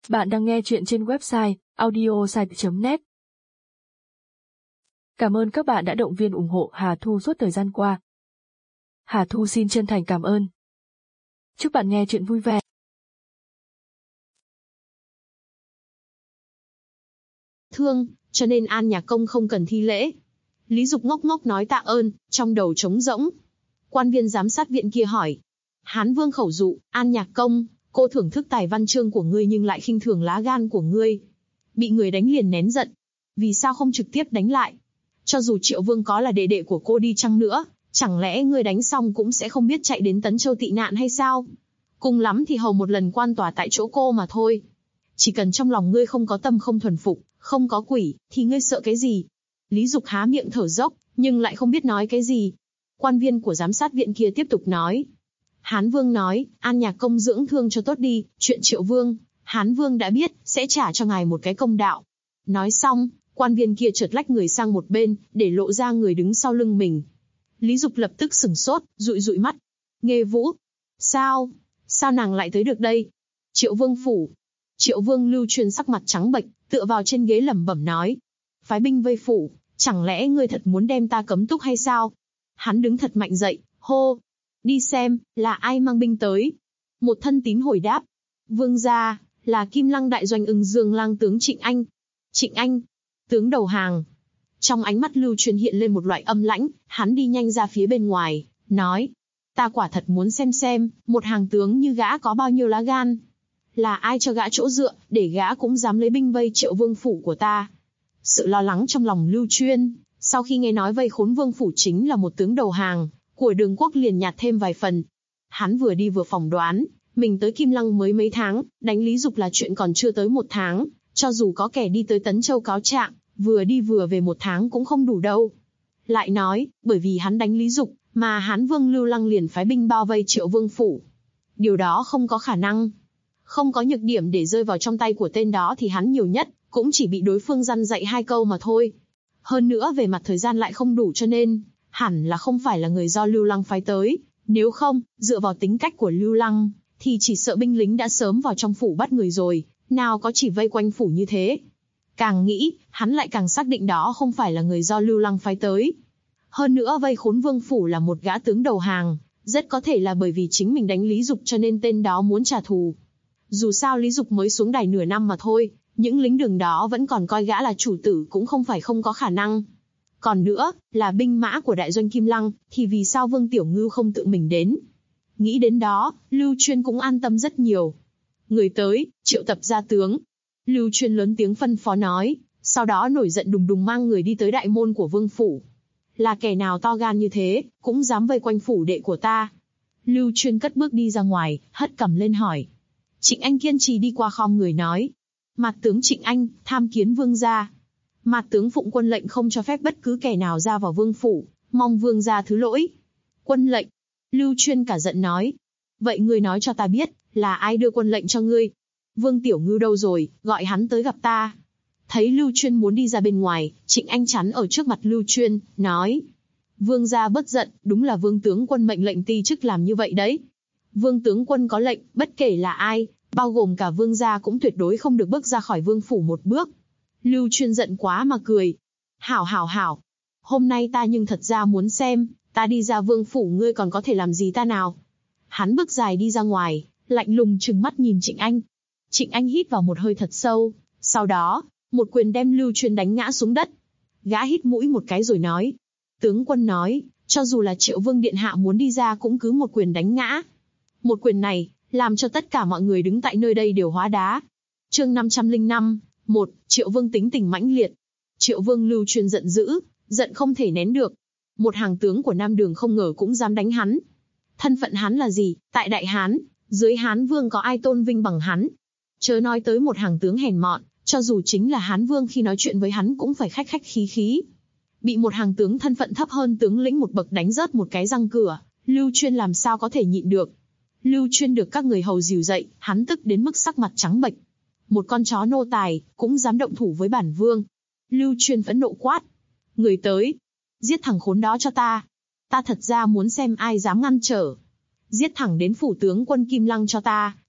Bạn đang nghe chuyện trên website audiosite.net. Cảm ơn các bạn đã động viên ủng hộ Hà Thu suốt thời gian qua. Hà Thu xin chân thành cảm ơn. Chúc bạn nghe chuyện vui vẻ. Thương, cho nên An Nhạc Công không cần thi lễ. Lý Dục ngốc ngốc nói tạ ơn, trong đầu trống rỗng. Quan viên giám sát viện kia hỏi. Hán Vương khẩu dụ, An Nhạc Công, cô thưởng thức tài văn chương của ngươi nhưng lại khinh thường lá gan của ngươi. Bị người đánh liền nén giận. Vì sao không trực tiếp đánh lại? Cho dù Triệu Vương có là đệ đệ của cô đi chăng nữa, chẳng lẽ ngươi đánh xong cũng sẽ không biết chạy đến Tấn Châu tị nạn hay sao? Cùng lắm thì hầu một lần quan tòa tại chỗ cô mà thôi. Chỉ cần trong lòng ngươi không có tâm không thuần phục, không có quỷ, thì ngươi sợ cái gì? Lý Dục há miệng thở dốc, nhưng lại không biết nói cái gì. Quan viên của giám sát viện kia tiếp tục nói. Hán Vương nói, An Nhạc Công dưỡng thương cho tốt đi, chuyện Triệu Vương, Hán Vương đã biết, sẽ trả cho ngài một cái công đạo. Nói xong, quan viên kia chợt lách người sang một bên, để lộ ra người đứng sau lưng mình. Lý Dục lập tức sửng sốt, dụi dụi mắt. Nghê Vũ, sao nàng lại tới được đây? Triệu Vương phủ. Triệu Vương Lưu Truyền sắc mặt trắng bệch, tựa vào trên ghế lẩm bẩm nói. Phái binh vây phủ, chẳng lẽ ngươi thật muốn đem ta cấm túc hay sao? Hắn đứng thật mạnh dậy, hô. Đi xem, là ai mang binh tới? Một thân tín hồi đáp. Vương gia, là Kim Lăng đại doanh Ưng Dương lang tướng Trịnh Anh. Trịnh Anh, tướng đầu hàng. Trong ánh mắt Lưu Truyền hiện lên một loại âm lãnh, hắn đi nhanh ra phía bên ngoài, nói. Ta quả thật muốn xem, một hàng tướng như gã có bao nhiêu lá gan. Là ai cho gã chỗ dựa, để gã cũng dám lấy binh vây Triệu Vương phủ của ta. Sự lo lắng trong lòng Lưu Truyền, sau khi nghe nói vây khốn Vương phủ chính là một tướng đầu hàng, của Đường Quốc liền nhạt thêm vài phần. Hắn vừa đi vừa phỏng đoán, mình tới Kim Lăng mới mấy tháng, đánh Lý Dục là chuyện còn chưa tới 1 tháng, cho dù có kẻ đi tới Tấn Châu cáo trạng, vừa đi vừa về 1 tháng cũng không đủ đâu. Lại nói, bởi vì hắn đánh Lý Dục, mà Hán Vương Lưu Lăng liền phái binh bao vây Triệu Vương phủ. Điều đó không có khả năng. Không có nhược điểm để rơi vào trong tay của tên đó thì hắn nhiều nhất, cũng chỉ bị đối phương răn dạy 2 câu mà thôi. Hơn nữa về mặt thời gian lại không đủ cho nên, hẳn là không phải là người do Lưu Lăng phái tới. Nếu không, dựa vào tính cách của Lưu Lăng, thì chỉ sợ binh lính đã sớm vào trong phủ bắt người rồi, nào có chỉ vây quanh phủ như thế. Càng nghĩ, hắn lại càng xác định đó không phải là người do Lưu Lăng phái tới. Hơn nữa vây khốn Vương phủ là một gã tướng đầu hàng, rất có thể là bởi vì chính mình đánh Lý Dục cho nên tên đó muốn trả thù. Dù sao Lý Dục mới xuống đài nửa năm mà thôi, những lính đường đó vẫn còn coi gã là chủ tử cũng không phải không có khả năng. Còn nữa, là binh mã của đại doanh Kim Lăng, thì vì sao Vương Tiểu Ngưu không tự mình đến? Nghĩ đến đó, Lưu Truyền cũng an tâm rất nhiều. Người tới, triệu tập gia tướng. Lưu Truyền lớn tiếng phân phó nói, sau đó nổi giận đùng đùng mang người đi tới đại môn của Vương phủ. Là kẻ nào to gan như thế, cũng dám vây quanh phủ đệ của ta? Lưu Truyền cất bước đi ra ngoài, hất cằm lên hỏi. Trịnh Anh kiên trì đi qua khom người nói. Mạt tướng Trịnh Anh, tham kiến vương gia. Mạt tướng phụng quân lệnh không cho phép bất cứ kẻ nào ra vào vương phủ, mong vương gia thứ lỗi. Quân lệnh. Lưu Truyền cả giận nói. Vậy ngươi nói cho ta biết, là ai đưa quân lệnh cho ngươi? Vương Tiểu Ngưu đâu rồi, gọi hắn tới gặp ta. Thấy Lưu Truyền muốn đi ra bên ngoài, Trịnh Anh chắn ở trước mặt Lưu Truyền, nói. Vương gia bất giận, đúng là vương tướng quân mệnh lệnh ti chức làm như vậy đấy. Vương tướng quân có lệnh, bất kể là ai, bao gồm cả vương gia cũng tuyệt đối không được bước ra khỏi vương phủ một bước. Lưu Truyền giận quá mà cười. Hảo. Hôm nay ta nhưng thật ra muốn xem, ta đi ra vương phủ ngươi còn có thể làm gì ta nào. Hắn bước dài đi ra ngoài, lạnh lùng trừng mắt nhìn Trịnh Anh. Trịnh Anh hít vào một hơi thật sâu, sau đó, một quyền đem Lưu Truyền đánh ngã xuống đất. Gã hít mũi một cái rồi nói. Tướng quân nói, cho dù là Triệu Vương điện hạ muốn đi ra cũng cứ một quyền đánh ngã. Một quyền này, làm cho tất cả mọi người đứng tại nơi đây đều hóa đá. Chương 505, 1. Triệu Vương tính tình mãnh liệt. Triệu Vương Lưu Truyền giận dữ, giận không thể nén được. Một hàng tướng của Nam Đường không ngờ cũng dám đánh hắn. Thân phận hắn là gì? Tại Đại Hán, dưới Hán Vương có ai tôn vinh bằng hắn? Chớ nói tới một hàng tướng hèn mọn, cho dù chính là Hán Vương khi nói chuyện với hắn cũng phải khách khí. Bị một hàng tướng thân phận thấp hơn tướng lĩnh một bậc đánh rớt một cái răng cửa, Lưu Truyền làm sao có thể nhịn được? Lưu Truyền được các người hầu dìu dậy, hắn tức đến mức sắc mặt trắng bệch. Một con chó nô tài, cũng dám động thủ với bản vương. Lưu Truyền phẫn nộ quát. Người tới. Giết thằng khốn đó cho ta. Ta thật ra muốn xem ai dám ngăn trở. Giết thẳng đến phủ tướng quân Kim Lăng cho ta,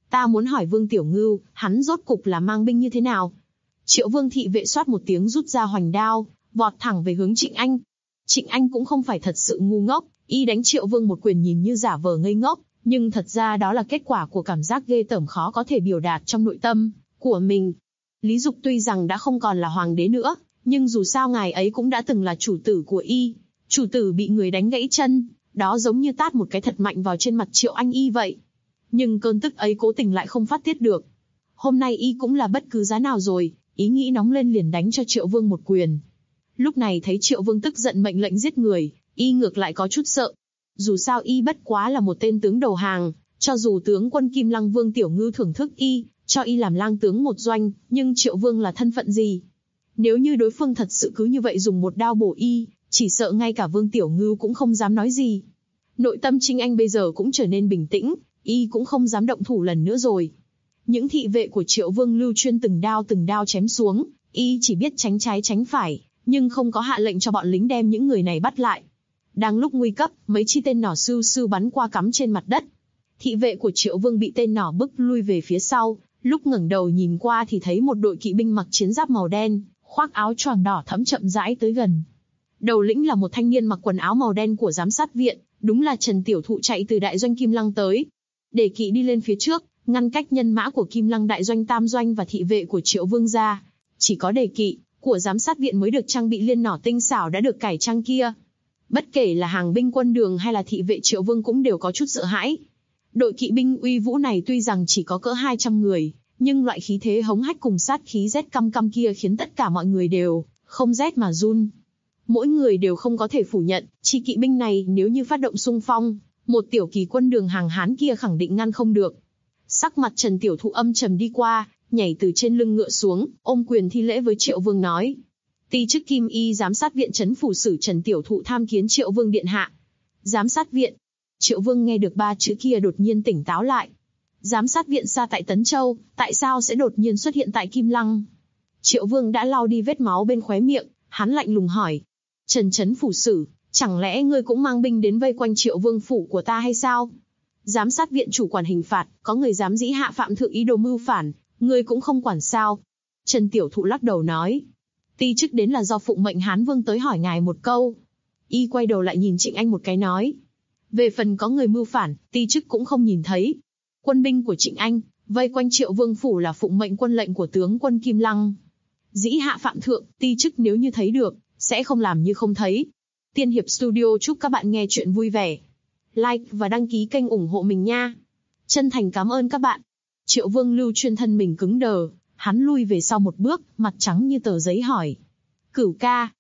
Ta muốn hỏi Vương Tiểu Ngưu, hắn rốt cục là mang binh như thế nào? Triệu Vương thị vệ xoát một tiếng rút ra hoành đao, vọt thẳng về hướng Trịnh Anh. Trịnh Anh cũng không phải thật sự ngu ngốc, y đánh Triệu Vương một quyền nhìn như giả vờ ngây ngốc, nhưng thật ra đó là kết quả của cảm giác ghê tởm khó có thể biểu đạt trong nội tâm của mình. Lý Dục tuy rằng đã không còn là hoàng đế nữa, nhưng dù sao ngài ấy cũng đã từng là chủ tử của y. Chủ tử bị người đánh gãy chân, đó giống như tát một cái thật mạnh vào trên mặt Triệu Anh y vậy. Nhưng cơn tức ấy cố tình lại không phát tiết được. Hôm nay y cũng là bất cứ giá nào rồi, ý nghĩ nóng lên liền đánh cho Triệu Vương một quyền. Lúc này thấy Triệu Vương tức giận mệnh lệnh giết người, y ngược lại có chút sợ. Dù sao y bất quá là một tên tướng đầu hàng, cho dù tướng quân Kim Lăng Vương Tiểu Ngưu thưởng thức y, cho y làm lang tướng một doanh, nhưng Triệu Vương là thân phận gì? Nếu như đối phương thật sự cứ như vậy dùng một đao bổ y, chỉ sợ ngay cả Vương Tiểu Ngưu cũng không dám nói gì. Nội tâm Trinh Anh bây giờ cũng trở nên bình tĩnh, y cũng không dám động thủ lần nữa rồi. Những thị vệ của Triệu Vương Lưu Chuyên từng đao chém xuống, y chỉ biết tránh trái tránh phải, nhưng không có hạ lệnh cho bọn lính đem những người này bắt lại. Đang lúc nguy cấp, mấy chi tên nỏ sưu sưu bắn qua cắm trên mặt đất. Thị vệ của Triệu Vương bị tên nỏ bức lui về phía sau, lúc ngẩng đầu nhìn qua thì thấy một đội kỵ binh mặc chiến giáp màu đen, khoác áo choàng đỏ thẫm chậm rãi tới gần. Đầu lĩnh là một thanh niên mặc quần áo màu đen của giám sát viện, đúng là Trần Tiểu Thụ chạy từ đại doanh Kim Lăng tới. Để kỵ đi lên phía trước, ngăn cách nhân mã của Kim Lăng đại doanh tam doanh và thị vệ của Triệu Vương ra. Chỉ có đề kỵ của giám sát viện mới được trang bị liên nỏ tinh xảo đã được cải trang kia. Bất kể là hàng binh quân đường hay là thị vệ Triệu Vương cũng đều có chút sợ hãi. Đội kỵ binh uy vũ này tuy rằng chỉ có cỡ 200 người, nhưng loại khí thế hống hách cùng sát khí rét căm căm kia khiến tất cả mọi người đều không rét mà run. Mỗi người đều không có thể phủ nhận, chi kỵ binh này nếu như phát động xung phong, một tiểu kỳ quân đường hàng Hán kia khẳng định ngăn không được. Sắc mặt Trần Tiểu Thụ âm trầm đi qua, nhảy từ trên lưng ngựa xuống, ôm quyền thi lễ với Triệu Vương nói: Ty chức Kim Y giám sát viện trấn phủ sử Trần Tiểu Thụ tham kiến Triệu Vương điện hạ. Giám sát viện. Triệu Vương nghe được 3 chữ kia đột nhiên tỉnh táo lại. Giám sát viện xa tại Tấn Châu, tại sao sẽ đột nhiên xuất hiện tại Kim Lăng? Triệu Vương đã lau đi vết máu bên khóe miệng, hắn lạnh lùng hỏi: Trần trấn phủ sử, chẳng lẽ ngươi cũng mang binh đến vây quanh Triệu Vương phủ của ta hay sao? Giám sát viện chủ quản hình phạt, có người dám dĩ hạ phạm thượng ý đồ mưu phản, ngươi cũng không quản sao? Trần Tiểu Thụ lắc đầu nói: Ty chức đến là do phụng mệnh Hán Vương tới hỏi ngài một câu. Y quay đầu lại nhìn Trịnh Anh một cái nói: Về phần có người mưu phản, ty chức cũng không nhìn thấy. Quân binh của Trịnh Anh vây quanh Triệu Vương phủ là phụng mệnh quân lệnh của tướng quân Kim Lăng. Dĩ hạ phạm thượng, ty chức nếu như thấy được, sẽ không làm như không thấy. Tiên Hiệp Studio chúc các bạn nghe chuyện vui vẻ. Like và đăng ký kênh ủng hộ mình nha. Chân thành cảm ơn các bạn. Triệu Vương Lưu Chuyên thân mình cứng đờ, hắn lui về sau một bước, mặt trắng như tờ giấy hỏi: Cửu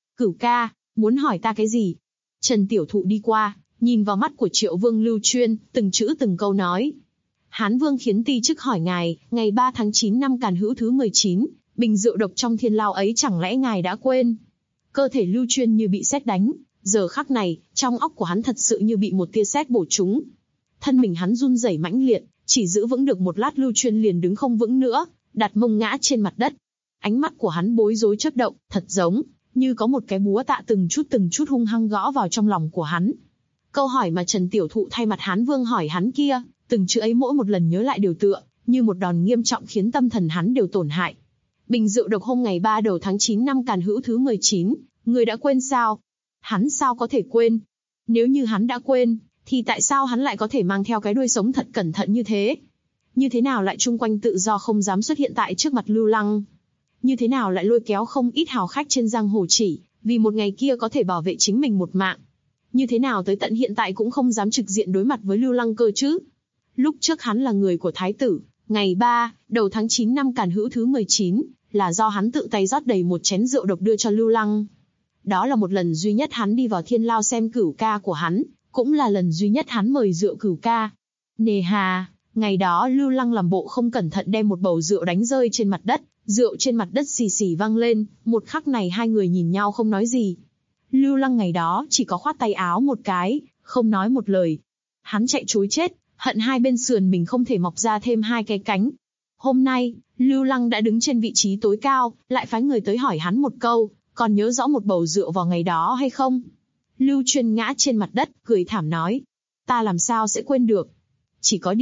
ca, muốn hỏi ta cái gì? Trần Tiểu Thụ đi qua, nhìn vào mắt của Triệu Vương Lưu Chuyên, từng chữ từng câu nói: Hán Vương khiến ty chức hỏi ngài, ngày 3 tháng 9 năm Càn Hữu thứ 19, bình rượu độc trong thiên lao ấy chẳng lẽ ngài đã quên? Cơ thể Lưu Chuyên như bị sét đánh, giờ khắc này, trong óc của hắn thật sự như bị một tia sét bổ trúng. Thân mình hắn run rẩy mãnh liệt, chỉ giữ vững được một lát Lưu Chuyên liền đứng không vững nữa, đặt mông ngã trên mặt đất. Ánh mắt của hắn bối rối chớp động, thật giống như có một cái búa tạ từng chút hung hăng gõ vào trong lòng của hắn. Câu hỏi mà Trần Tiểu Thụ thay mặt Hán Vương hỏi hắn kia, từng chữ ấy mỗi một lần nhớ lại đều tựa như một đòn nghiêm trọng khiến tâm thần hắn đều tổn hại. Bình rượu độc hôm ngày 3 đầu tháng 9 năm Càn Hữu thứ 19, người đã quên sao? Hắn sao có thể quên? Nếu như hắn đã quên, thì tại sao hắn lại có thể mang theo cái đuôi sống thật cẩn thận như thế? Như thế nào lại chung quanh tự do không dám xuất hiện tại trước mặt Lưu Lăng? Như thế nào lại lôi kéo không ít hào khách trên giang hồ chỉ vì một ngày kia có thể bảo vệ chính mình một mạng? Như thế nào tới tận hiện tại cũng không dám trực diện đối mặt với Lưu Lăng cơ chứ? Lúc trước hắn là người của Thái tử, ngày 3 đầu tháng 9 năm Càn Hữu thứ 19, là do hắn tự tay rót đầy một chén rượu độc đưa cho Lưu Lăng. Đó là một lần duy nhất hắn đi vào thiên lao xem cửu ca của hắn, cũng là lần duy nhất hắn mời rượu cửu ca. Nề hà, ngày đó Lưu Lăng làm bộ không cẩn thận đem một bầu rượu đánh rơi trên mặt đất, rượu trên mặt đất xì xì vang lên, một khắc này hai người nhìn nhau không nói gì. Lưu Lăng ngày đó chỉ có khoát tay áo một cái, không nói một lời. Hắn chạy trối chết, hận hai bên sườn mình không thể mọc ra thêm hai cái cánh. Hôm nay, Lưu Lăng đã đứng trên vị trí tối cao, lại phái người tới hỏi hắn một câu, còn nhớ rõ một bầu rượu vào ngày đó hay không? Lưu Chuyên ngã trên mặt đất, cười thảm nói: Ta làm sao sẽ quên được? Chỉ có điều,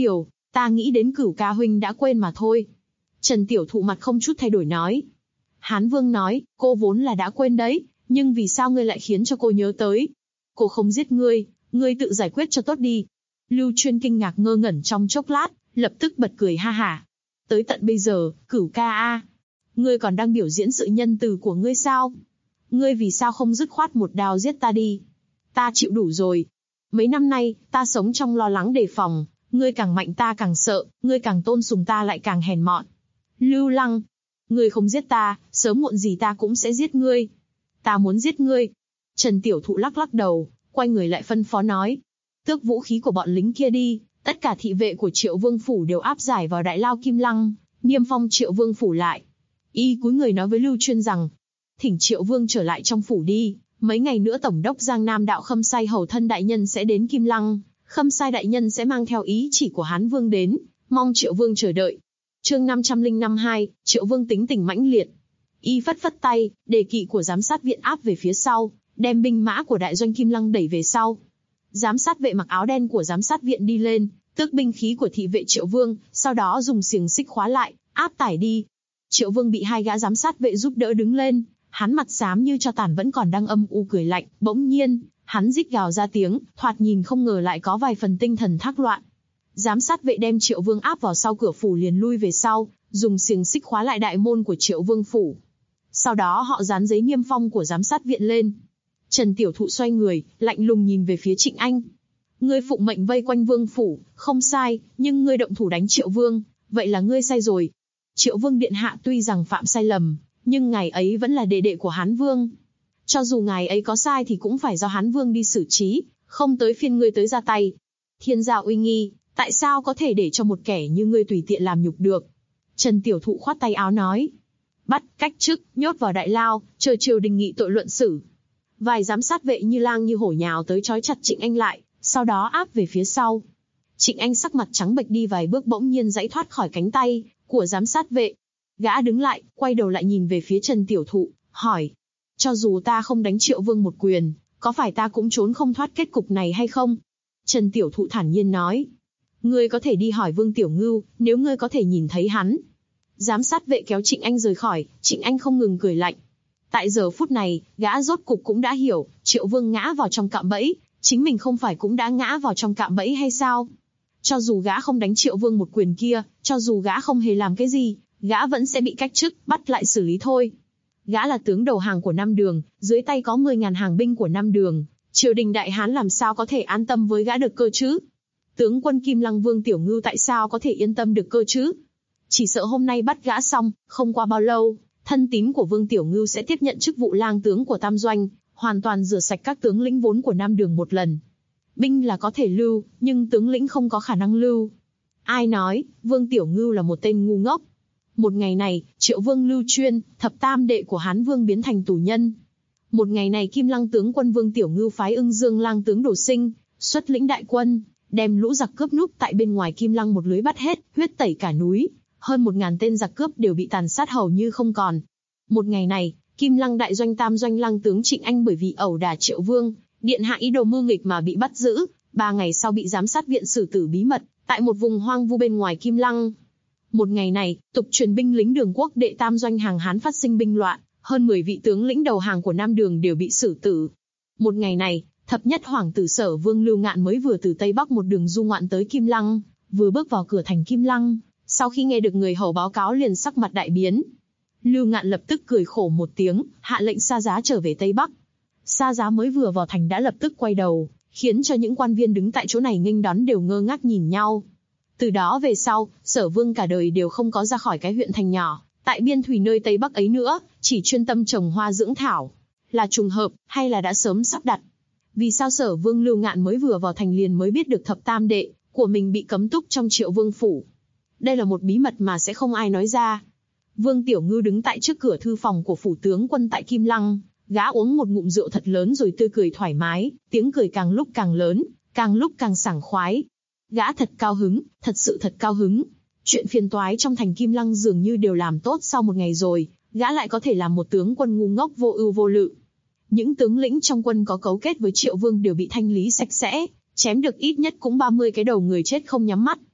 Ta nghĩ đến Cửu ca huynh đã quên mà thôi. Trần Tiểu Thụ mặt không chút thay đổi nói. Hán Vương nói, cô vốn là đã quên đấy, nhưng vì sao ngươi lại khiến cho cô nhớ tới? Cô không giết ngươi, ngươi tự giải quyết cho tốt đi. Lưu Chuyên kinh ngạc ngơ ngẩn trong chốc lát, lập tức bật cười ha hả. Tới tận bây giờ, Cửu ca a, ngươi còn đang biểu diễn sự nhân từ của ngươi sao? Ngươi vì sao không dứt khoát một đao giết ta đi? Ta chịu đủ rồi. Mấy năm nay, ta sống trong lo lắng đề phòng, ngươi càng mạnh ta càng sợ, ngươi càng tôn sùng ta lại càng hèn mọn. Lưu Lăng, ngươi không giết ta, sớm muộn gì ta cũng sẽ giết ngươi. Ta muốn giết ngươi. Trần Tiểu Thụ lắc lắc đầu, quay người lại phân phó nói. Tước vũ khí của bọn lính kia đi, tất cả thị vệ của Triệu Vương Phủ đều áp giải vào đại lao Kim Lăng, niêm phong Triệu Vương Phủ lại. Y cúi người nói với Lưu Chuyên rằng, thỉnh Triệu Vương trở lại trong phủ đi, mấy ngày nữa Tổng đốc Giang Nam Đạo Khâm Sai Hầu Thân Đại Nhân sẽ đến Kim Lăng, Khâm Sai Đại Nhân sẽ mang theo ý chỉ của Hán Vương đến, mong Triệu Vương chờ đợi. Chương 505-2, Triệu Vương tính tình mãnh liệt. Y phất phất tay, đề kỵ của giám sát viện áp về phía sau, đem binh mã của đại doanh Kim Lăng đẩy về sau. Giám sát vệ mặc áo đen của giám sát viện đi lên, tước binh khí của thị vệ Triệu Vương, sau đó dùng xiềng xích khóa lại, áp tải đi. Triệu Vương bị hai gã giám sát vệ giúp đỡ đứng lên, hắn mặt xám như tro tàn vẫn còn đang âm u cười lạnh, bỗng nhiên, hắn rít gào ra tiếng, thoạt nhìn không ngờ lại có vài phần tinh thần thác loạn. Giám sát vệ đem Triệu Vương áp vào sau cửa phủ liền lui về sau, dùng xiềng xích khóa lại đại môn của Triệu Vương phủ. Sau đó họ dán giấy niêm phong của giám sát viện lên. Trần Tiểu Thụ xoay người, lạnh lùng nhìn về phía Trịnh Anh. Ngươi phụng mệnh vây quanh Vương phủ, không sai, nhưng ngươi động thủ đánh Triệu Vương, vậy là ngươi sai rồi. Triệu Vương điện hạ tuy rằng phạm sai lầm, nhưng ngài ấy vẫn là đệ đệ của Hán Vương. Cho dù ngài ấy có sai thì cũng phải do Hán Vương đi xử trí, không tới phiên ngươi tới ra tay. Thiên gia uy nghi, tại sao có thể để cho một kẻ như ngươi tùy tiện làm nhục được? Trần Tiểu Thụ khoát tay áo nói. Bắt, cách chức, nhốt vào đại lao, chờ triều đình nghị tội luận xử. Vài giám sát vệ như lang như hổ nhào tới trói chặt Trịnh Anh lại, sau đó áp về phía sau. Trịnh Anh sắc mặt trắng bệch đi vài bước bỗng nhiên giãy thoát khỏi cánh tay của giám sát vệ. Gã đứng lại, quay đầu lại nhìn về phía Trần Tiểu Thụ, hỏi. Cho dù ta không đánh Triệu Vương một quyền, có phải ta cũng trốn không thoát kết cục này hay không? Trần Tiểu Thụ thản nhiên nói. Ngươi có thể đi hỏi Vương Tiểu Ngưu, nếu ngươi có thể nhìn thấy hắn. Giám sát vệ kéo Trịnh Anh rời khỏi, Trịnh Anh không ngừng cười lạnh. Tại giờ phút này, gã rốt cục cũng đã hiểu, Triệu Vương ngã vào trong cạm bẫy, chính mình không phải cũng đã ngã vào trong cạm bẫy hay sao? Cho dù gã không đánh Triệu Vương một quyền kia, cho dù gã không hề làm cái gì, gã vẫn sẽ bị cách chức, bắt lại xử lý thôi. Gã là tướng đầu hàng của Nam Đường, dưới tay có 10.000 hàng binh của Nam Đường, triều đình Đại Hán làm sao có thể an tâm với gã được cơ chứ? Tướng quân Kim Lăng Vương Tiểu Ngưu tại sao có thể yên tâm được cơ chứ? Chỉ sợ hôm nay bắt gã xong, không qua bao lâu, thân tín của Vương Tiểu Ngưu sẽ tiếp nhận chức vụ lang tướng của Tam Doanh, hoàn toàn rửa sạch các tướng lĩnh vốn của Nam Đường một lần. Binh là có thể lưu, nhưng tướng lĩnh không có khả năng lưu. Ai nói, Vương Tiểu Ngưu là một tên ngu ngốc. Một ngày này, Triệu Vương Lưu Chuyên, thập tam đệ của Hán Vương biến thành tù nhân. Một ngày này Kim Lăng tướng quân Vương Tiểu Ngưu phái Ưng Dương lang tướng Đồ Sinh, xuất lĩnh đại quân, đem lũ giặc cướp núp tại bên ngoài Kim Lăng một lưới bắt hết, huyết tẩy cả núi. Hơn 1.000 tên giặc cướp đều bị tàn sát hầu như không còn. Một ngày này, Kim Lăng đại doanh Tam Doanh lang tướng Trịnh Anh bởi vì ẩu đả Triệu Vương, điện hạ ý đồ mưu nghịch mà bị bắt giữ, 3 ngày sau bị giám sát viện xử tử bí mật, tại một vùng hoang vu bên ngoài Kim Lăng. Một ngày này, tục truyền binh lính Đường Quốc đệ Tam Doanh hàng Hán phát sinh binh loạn, hơn 10 vị tướng lĩnh đầu hàng của Nam Đường đều bị xử tử. Một ngày này, thập nhất hoàng tử Sở Vương Lưu Ngạn mới vừa từ Tây Bắc một đường du ngoạn tới Kim Lăng, vừa bước vào cửa thành Kim Lăng, sau khi nghe được người hầu báo cáo liền sắc mặt đại biến. Lưu Ngạn lập tức cười khổ một tiếng, hạ lệnh Sa Giá trở về Tây Bắc. Sa Giá mới vừa vào thành đã lập tức quay đầu, khiến cho những quan viên đứng tại chỗ này nghênh đón đều ngơ ngác nhìn nhau. Từ đó về sau, Sở Vương cả đời đều không có ra khỏi cái huyện thành nhỏ, tại biên thủy nơi Tây Bắc ấy nữa, chỉ chuyên tâm trồng hoa dưỡng thảo. Là trùng hợp, hay là đã sớm sắp đặt? Vì sao Sở Vương Lưu Ngạn mới vừa vào thành liền mới biết được thập tam đệ của mình bị cấm túc trong Triệu Vương phủ? Đây là một bí mật mà sẽ không ai nói ra. Vương Tiểu Ngưu đứng tại trước cửa thư phòng của phủ tướng quân tại Kim Lăng, gã uống một ngụm rượu thật lớn rồi tươi cười thoải mái, tiếng cười càng lúc càng lớn, càng lúc càng sảng khoái. Gã thật cao hứng, thật sự thật cao hứng. Chuyện phiền toái trong thành Kim Lăng dường như đều làm tốt sau một ngày rồi, gã lại có thể làm một tướng quân ngu ngốc vô ưu vô lự. Những tướng lĩnh trong quân có cấu kết với Triệu Vương đều bị thanh lý sạch sẽ, chém được ít nhất cũng 30 cái đầu người chết không nhắm mắt.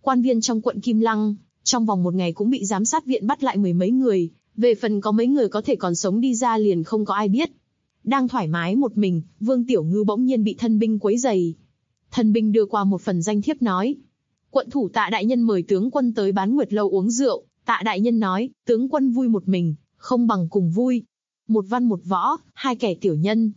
Quan viên trong quận Kim Lăng, trong vòng một ngày cũng bị giám sát viện bắt lại mười mấy người, về phần có mấy người có thể còn sống đi ra liền không có ai biết. Đang thoải mái một mình, Vương Tiểu Ngư bỗng nhiên bị thân binh quấy rầy. Thân binh đưa qua một phần danh thiếp nói: quận thủ Tạ đại nhân mời tướng quân tới Bán Nguyệt lâu uống rượu. Tạ đại nhân nói, tướng quân vui một mình, không bằng cùng vui. Một văn một võ, hai kẻ tiểu nhân.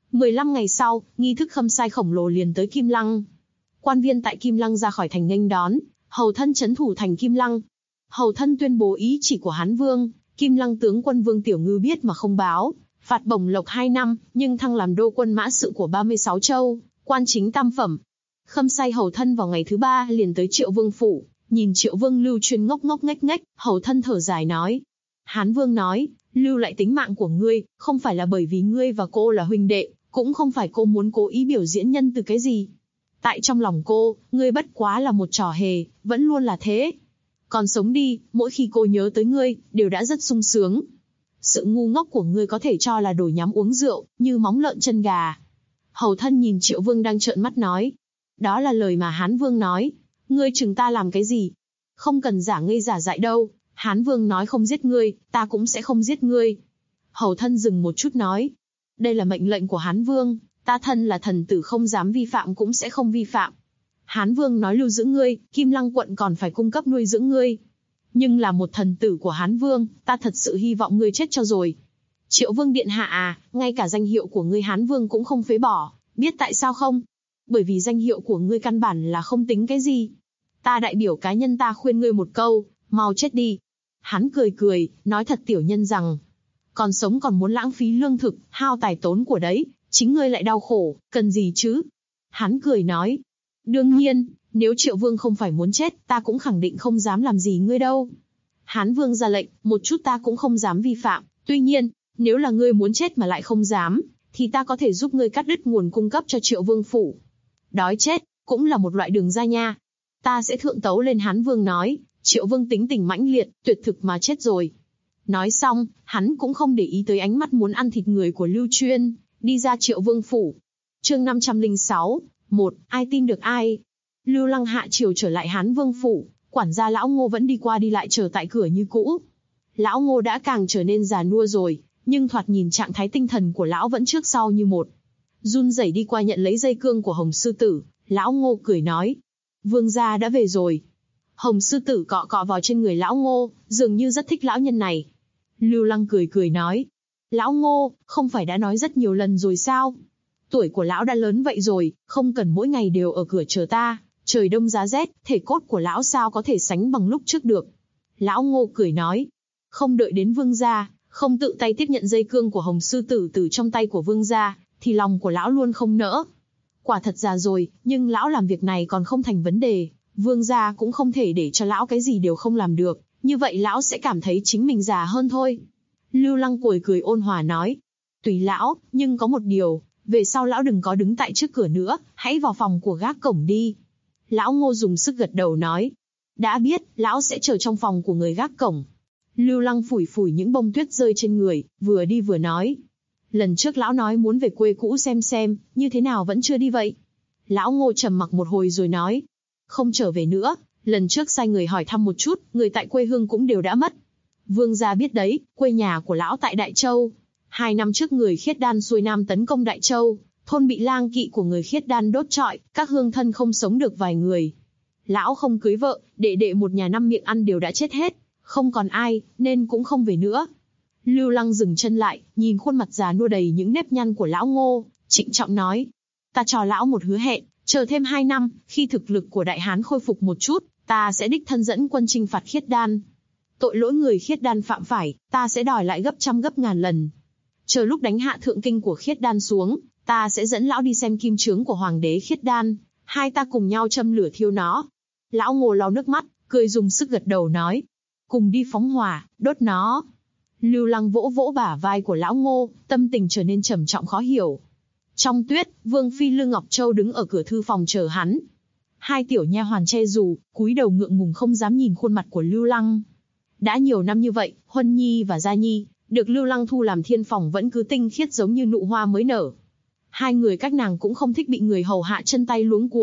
15 ngày sau, nghi thức khâm sai khổng lồ liền tới Kim Lăng. Quan viên tại Kim Lăng ra khỏi thành nghênh đón, hầu thân trấn thủ thành Kim Lăng. Hầu thân tuyên bố ý chỉ của Hán Vương, Kim Lăng tướng quân Vương Tiểu Ngư biết mà không báo, phạt bổng lộc 2 năm, nhưng thăng làm đô quân mã sự của 36 châu, quan chính tam phẩm. Khâm sai hầu thân vào ngày thứ 3 liền tới Triệu Vương phủ, nhìn Triệu Vương Lưu Chuyên ngốc ngốc nghếch nghếch, hầu thân thở dài nói: Hán Vương nói, lưu lại tính mạng của ngươi, không phải là bởi vì ngươi và cô là huynh đệ, cũng không phải cô muốn cố ý biểu diễn nhân từ cái gì. Tại trong lòng cô, ngươi bất quá là một trò hề, vẫn luôn là thế. Còn sống đi, mỗi khi cô nhớ tới ngươi, đều đã rất sung sướng. Sự ngu ngốc của ngươi có thể cho là đồ nhắm uống rượu, như móng lợn chân gà. Hầu thân nhìn Triệu Vương đang trợn mắt nói: đó là lời mà Hán Vương nói, ngươi chừng ta làm cái gì? Không cần giả ngây giả dại đâu, Hán Vương nói không giết ngươi, ta cũng sẽ không giết ngươi. Hầu thân dừng một chút nói: đây là mệnh lệnh của Hán Vương, ta thân là thần tử không dám vi phạm cũng sẽ không vi phạm. Hán Vương nói lưu giữ ngươi, Kim Lăng quận còn phải cung cấp nuôi dưỡng ngươi. Nhưng là một thần tử của Hán Vương, ta thật sự hy vọng ngươi chết cho rồi. Triệu Vương điện hạ à, ngay cả danh hiệu của ngươi Hán Vương cũng không phế bỏ, biết tại sao không? Bởi vì danh hiệu của ngươi căn bản là không tính cái gì. Ta đại biểu cá nhân ta khuyên ngươi một câu, mau chết đi. Hắn cười cười, nói thật tiểu nhân rằng, còn sống còn muốn lãng phí lương thực, hao tài tốn của đấy, chính ngươi lại đau khổ, cần gì chứ? Hắn cười nói: đương nhiên, nếu Triệu Vương không phải muốn chết, ta cũng khẳng định không dám làm gì ngươi đâu. Hán Vương ra lệnh, một chút ta cũng không dám vi phạm, tuy nhiên, nếu là ngươi muốn chết mà lại không dám, thì ta có thể giúp ngươi cắt đứt nguồn cung cấp cho Triệu Vương phủ. Đói chết, cũng là một loại đường ra nha. Ta sẽ thượng tấu lên. Hán Vương nói, Triệu Vương tính tình mãnh liệt, tuyệt thực mà chết rồi. Nói xong, hắn cũng không để ý tới ánh mắt muốn ăn thịt người của Lưu Chuyên, đi ra Triệu Vương phủ. Chương 506, 1, ai tin được ai? Lưu Lăng hạ triều trở lại Hán Vương phủ, quản gia lão Ngô vẫn đi qua đi lại chờ tại cửa như cũ. Lão Ngô đã càng trở nên già nua rồi, nhưng thoạt nhìn trạng thái tinh thần của lão vẫn trước sau như một. Run rẩy đi qua nhận lấy dây cương của Hồng Sư Tử, lão Ngô cười nói: Vương gia đã về rồi. Hồng Sư Tử cọ cọ vào trên người lão Ngô, dường như rất thích lão nhân này. Lưu Lăng cười cười nói: lão Ngô, không phải đã nói rất nhiều lần rồi sao? Tuổi của lão đã lớn vậy rồi, không cần mỗi ngày đều ở cửa chờ ta, trời đông giá rét, thể cốt của lão sao có thể sánh bằng lúc trước được. Lão Ngô cười nói: không đợi đến vương gia, không tự tay tiếp nhận dây cương của Hồng Sư Tử từ trong tay của vương gia, thì lòng của lão luôn không nỡ. Quả thật già rồi, nhưng lão làm việc này còn không thành vấn đề, vương gia cũng không thể để cho lão cái gì đều không làm được, như vậy lão sẽ cảm thấy chính mình già hơn thôi. Lưu Lăng cười ôn hòa nói: tùy lão, nhưng có một điều, về sau lão đừng có đứng tại trước cửa nữa, hãy vào phòng của gác cổng đi. Lão Ngô dùng sức gật đầu nói: đã biết, lão sẽ chờ trong phòng của người gác cổng. Lưu Lăng phủi phủi những bông tuyết rơi trên người, vừa đi vừa nói: lần trước lão nói muốn về quê cũ xem, như thế nào vẫn chưa đi vậy? Lão Ngô trầm mặc một hồi rồi nói: không trở về nữa, lần trước sai người hỏi thăm một chút, người tại quê hương cũng đều đã mất. Vương gia biết đấy, quê nhà của lão tại Đại Châu. 2 năm trước người Khiết Đan xuôi nam tấn công Đại Châu, thôn bị lang kỵ của người Khiết Đan đốt trọi, các hương thân không sống được vài người. Lão không cưới vợ, đệ đệ một nhà 5 miệng ăn đều đã chết hết, không còn ai, nên cũng không về nữa. Lưu Lăng dừng chân lại, nhìn khuôn mặt già nua đầy những nếp nhăn của lão Ngô, trịnh trọng nói: ta cho lão một hứa hẹn, chờ thêm 2 năm, khi thực lực của Đại Hán khôi phục một chút, ta sẽ đích thân dẫn quân chinh phạt Khiết Đan. Tội lỗi người Khiết Đan phạm phải, ta sẽ đòi lại gấp trăm gấp ngàn lần. Chờ lúc đánh hạ thượng kinh của Khiết Đan xuống, ta sẽ dẫn lão đi xem kim chướng của hoàng đế Khiết Đan, hai ta cùng nhau châm lửa thiêu nó. Lão Ngô lau nước mắt, cười dùng sức gật đầu nói: cùng đi phóng hỏa, đốt nó. Lưu Lăng vỗ vỗ bả vai của lão Ngô, tâm tình trở nên trầm trọng khó hiểu. Trong tuyết, Vương phi Lư Ngọc Châu đứng ở cửa thư phòng chờ hắn. 2 tiểu nha hoàn che dù, cúi đầu ngượng ngùng không dám nhìn khuôn mặt của Lưu Lăng. Đã nhiều năm như vậy, Huân Nhi và Gia Nhi được Lưu Lăng thu làm thiên phòng vẫn cứ tinh khiết giống như nụ hoa mới nở. 2 người các nàng cũng không thích bị người hầu hạ chân tay luống cuống,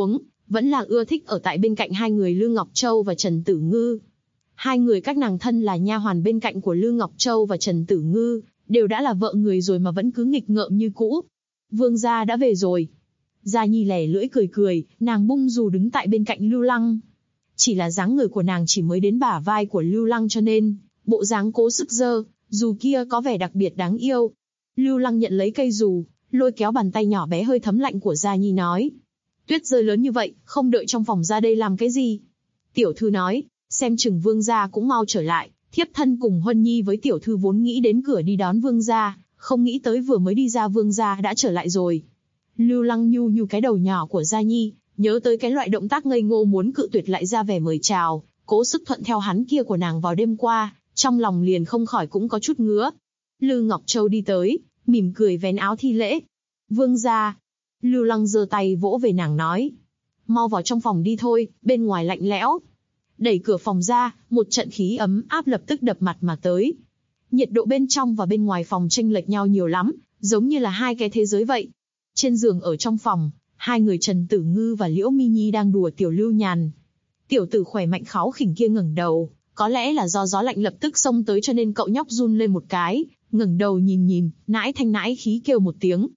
vẫn là ưa thích ở tại bên cạnh hai người Lư Ngọc Châu và Trần Tử Ngư. Hai người các nàng thân là nha hoàn bên cạnh của Lư Ngọc Châu và Trần Tử Ngư, đều đã là vợ người rồi mà vẫn cứ nghịch ngợm như cũ. Vương gia đã về rồi. Gia Nhi lẻ lưỡi cười cười, nàng bung dù đứng tại bên cạnh Lưu Lăng. Chỉ là dáng người của nàng chỉ mới đến bả vai của Lưu Lăng cho nên, bộ dáng cố sức giơ, dù kia có vẻ đặc biệt đáng yêu. Lưu Lăng nhận lấy cây dù, lôi kéo bàn tay nhỏ bé hơi thấm lạnh của Gia Nhi nói. Tuyết rơi lớn như vậy, không đợi trong phòng ra đây làm cái gì? Tiểu thư nói, xem chừng vương gia cũng mau trở lại. Thiếp thân cùng Huân Nhi với tiểu thư vốn nghĩ đến cửa đi đón vương gia, không nghĩ tới vừa mới đi ra vương gia đã trở lại rồi. Lưu Lăng nhu nhu cái đầu nhỏ của Gia Nhi, nhớ tới cái loại động tác ngây ngô muốn cự tuyệt lại ra vẻ mời chào, cố sức thuận theo hắn kia của nàng vào đêm qua, trong lòng liền không khỏi cũng có chút ngứa. Lư Ngọc Châu đi tới, mỉm cười vén áo thi lễ. Vương gia. Lưu Lăng giơ tay vỗ về nàng nói. Mau vào trong phòng đi thôi, bên ngoài lạnh lẽo. Đẩy cửa phòng ra, một trận khí ấm áp lập tức đập mặt mà tới. Nhiệt độ bên trong và bên ngoài phòng chênh lệch nhau nhiều lắm, giống như là hai cái thế giới vậy. Trên giường ở trong phòng, hai người Trần Tử Ngư và Liễu Mi Nhi đang đùa tiểu Lưu Nhàn. Tiểu tử khỏe mạnh kháu khỉnh kia ngẩng đầu, có lẽ là do gió lạnh lập tức xông tới cho nên cậu nhóc run lên một cái, ngẩng đầu nhìn, nãi thanh nãi khí kêu một tiếng.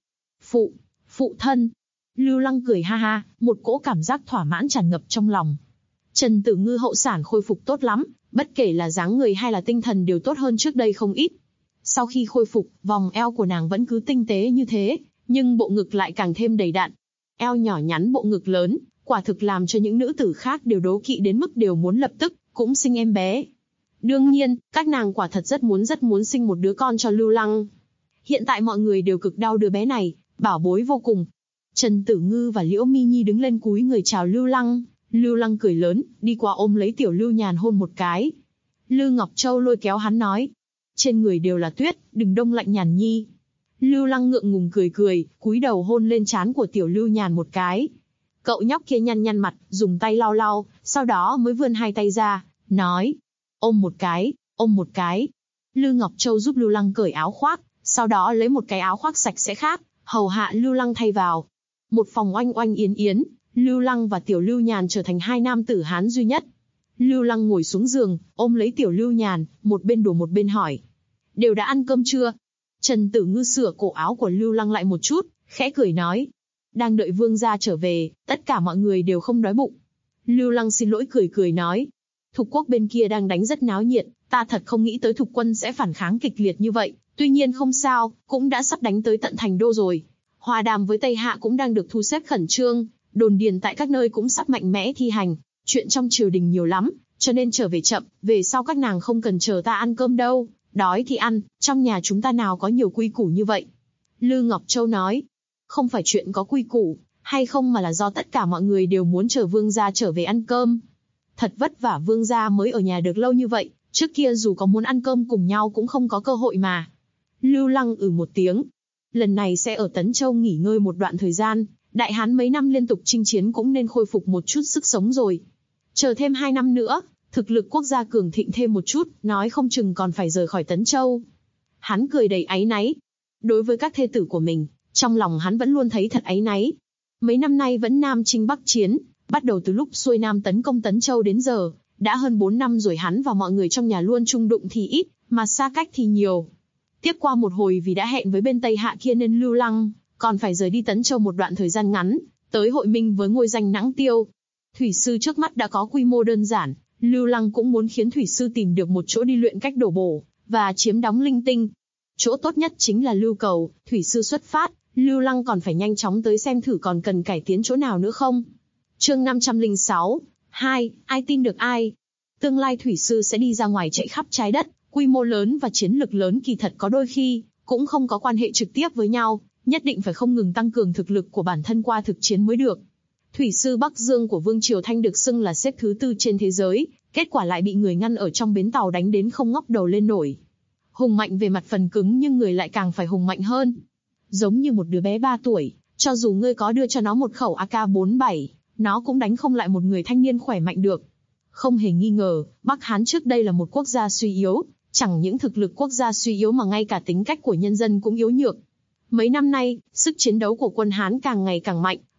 Phụ thân. Lưu Lăng cười ha ha, một cỗ cảm giác thỏa mãn tràn ngập trong lòng. Trần Tử Ngư hậu sản khôi phục tốt lắm, bất kể là dáng người hay là tinh thần đều tốt hơn trước đây không ít. Sau khi khôi phục, vòng eo của nàng vẫn cứ tinh tế như thế, nhưng bộ ngực lại càng thêm đầy đặn. Eo nhỏ nhắn bộ ngực lớn, quả thực làm cho những nữ tử khác đều đố kỵ đến mức đều muốn lập tức cũng sinh em bé. Đương nhiên, các nàng quả thật rất muốn sinh một đứa con cho Lưu Lăng. Hiện tại mọi người đều cực đau đứa bé này, bảo bối vô cùng. Trần Tử Ngư và Liễu Mi Nhi đứng lên cúi người chào Lưu Lăng. Lưu Lăng cười lớn, đi qua ôm lấy tiểu Lưu Nhàn hôn một cái. Lư Ngọc Châu lôi kéo hắn nói. Trên người đều là tuyết, đừng đông lạnh Nhàn Nhi. Lưu Lăng ngượng ngùng cười, cúi đầu hôn lên trán của tiểu Lưu Nhàn một cái. Cậu nhóc kia nhăn mặt, dùng tay lau, sau đó mới vươn hai tay ra, nói. Ôm một cái. Lư Ngọc Châu giúp Lưu Lăng cởi áo khoác, sau đó lấy một cái áo khoác sạch sẽ khác, hầu hạ Lưu Lăng thay vào. Một phòng oanh oanh yến yến, Lưu Lăng và tiểu Lưu Nhàn trở thành hai nam tử Hán duy nhất. Lưu Lăng ngồi xuống giường, ôm lấy tiểu Lưu Nhàn, một bên đùa một bên hỏi. Đều đã ăn cơm chưa? Trần Tử Ngư sửa cổ áo của Lưu Lăng lại một chút, khẽ cười nói. Đang đợi vương gia trở về, tất cả mọi người đều không đói bụng. Lưu Lăng xin lỗi cười nói. Thục quốc bên kia đang đánh rất náo nhiệt, ta thật không nghĩ tới thục quân sẽ phản kháng kịch liệt như vậy, tuy nhiên không sao, cũng đã sắp đánh tới tận thành đô rồi. Hòa đàm với Tây Hạ cũng đang được thu xếp khẩn trương, đồn điền tại các nơi cũng sắp mạnh mẽ thi hành, chuyện trong triều đình nhiều lắm, cho nên trở về chậm, về sau các nàng không cần chờ ta ăn cơm đâu, đói thì ăn, trong nhà chúng ta nào có nhiều quy củ như vậy. Lư Ngọc Châu nói, không phải chuyện có quy củ, hay không mà là do tất cả mọi người đều muốn chờ vương gia trở về ăn cơm. Thật vất vả vương gia mới ở nhà được lâu như vậy, trước kia dù có muốn ăn cơm cùng nhau cũng không có cơ hội mà. Lưu Lăng một tiếng. Lần này sẽ ở Tấn Châu nghỉ ngơi một đoạn thời gian, Đại Hán mấy năm liên tục chinh chiến cũng nên khôi phục một chút sức sống rồi. Chờ thêm 2 năm nữa, thực lực quốc gia cường thịnh thêm một chút, nói không chừng còn phải rời khỏi Tấn Châu. Hắn cười đầy áy náy. Đối với các thê tử của mình, trong lòng hắn vẫn luôn thấy thật áy náy. Mấy năm nay vẫn Nam chinh Bắc chiến, bắt đầu từ lúc xuôi Nam tấn công Tấn Châu đến giờ, đã hơn 4 năm rồi hắn và mọi người trong nhà luôn chung đụng thì ít, mà xa cách thì nhiều. Tiếp qua một hồi vì đã hẹn với bên Tây Hạ kia nên Lưu Lăng còn phải rời đi Tấn Châu một đoạn thời gian ngắn, tới hội minh với ngôi danh Nãng Tiêu. Thủy sư trước mắt đã có quy mô đơn giản, Lưu Lăng cũng muốn khiến thủy sư tìm được một chỗ đi luyện cách đổ bổ và chiếm đóng linh tinh. Chỗ tốt nhất chính là Lưu Cầu, thủy sư xuất phát, Lưu Lăng còn phải nhanh chóng tới xem thử còn cần cải tiến chỗ nào nữa không. Chương 506, 2, ai tin được ai? Tương lai thủy sư sẽ đi ra ngoài chạy khắp trái đất, quy mô lớn và chiến lực lớn kỳ thật có đôi khi cũng không có quan hệ trực tiếp với nhau, nhất định phải không ngừng tăng cường thực lực của bản thân qua thực chiến mới được. Thủy sư Bắc Dương của Vương Triều Thanh được xưng là xếp thứ 4 trên thế giới, kết quả lại bị người ngăn ở trong bến tàu đánh đến không ngóc đầu lên nổi. Hùng mạnh về mặt phần cứng nhưng người lại càng phải hùng mạnh hơn. Giống như một đứa bé 3 tuổi, cho dù ngươi có đưa cho nó một khẩu AK-47, nó cũng đánh không lại một người thanh niên khỏe mạnh được. Không hề nghi ngờ, Bắc Hán trước đây là một quốc gia suy yếu, chẳng những thực lực quốc gia suy yếu mà ngay cả tính cách của nhân dân cũng yếu nhược. Mấy năm nay, sức chiến đấu của quân Hán càng ngày càng mạnh,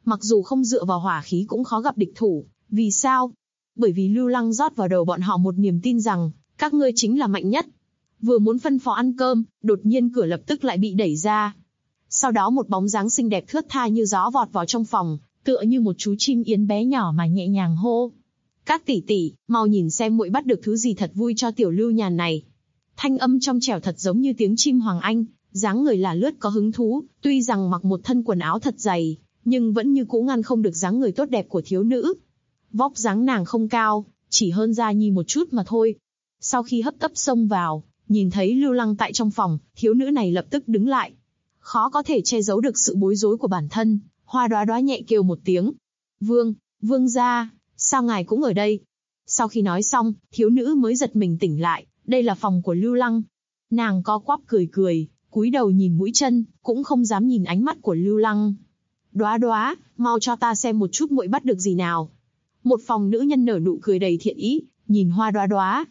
mặc dù không dựa vào hỏa khí cũng khó gặp địch thủ. Vì sao? Bởi vì Lưu Lăng rót vào đầu bọn họ một niềm tin rằng, các ngươi chính là mạnh nhất. Vừa muốn phân phó ăn cơm, đột nhiên cửa lập tức lại bị đẩy ra. Sau đó một bóng dáng xinh đẹp thướt tha như gió vọt vào trong phòng, tựa như một chú chim yến bé nhỏ mà nhẹ nhàng hô. Các tỷ tỷ, mau nhìn xem muội bắt được thứ gì thật vui cho tiểu Lưu nhàn này. Thanh âm trong trẻo thật giống như tiếng chim hoàng anh, dáng người là lướt có hứng thú, tuy rằng mặc một thân quần áo thật dày, nhưng vẫn như cũ ngăn không được dáng người tốt đẹp của thiếu nữ. Vóc dáng nàng không cao, chỉ hơn Gia Nhi một chút mà thôi. Sau khi hấp tấp xông vào, nhìn thấy Lưu Lăng tại trong phòng, thiếu nữ này lập tức đứng lại. Khó có thể che giấu được sự bối rối của bản thân, Hoa Đóa Đóa nhẹ kêu một tiếng. Vương gia, sao ngài cũng ở đây? Sau khi nói xong, thiếu nữ mới giật mình tỉnh lại, đây là phòng của Lưu Lăng. Nàng co quắp cười, cúi đầu nhìn mũi chân, cũng không dám nhìn ánh mắt của Lưu Lăng. Đóa Đóa, mau cho ta xem một chút muội bắt được gì nào. Một phòng nữ nhân nở nụ cười đầy thiện ý, nhìn Hoa Đóa Đóa.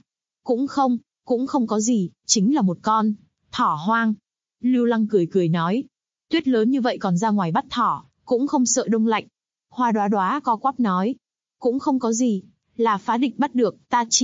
Cũng không có gì, chính là một con thỏ hoang. Lưu Lăng cười nói, tuyết lớn như vậy còn ra ngoài bắt thỏ, cũng không sợ đông lạnh. Hoa Đóa Đóa co quắp nói, cũng không có gì, là phá địch bắt được,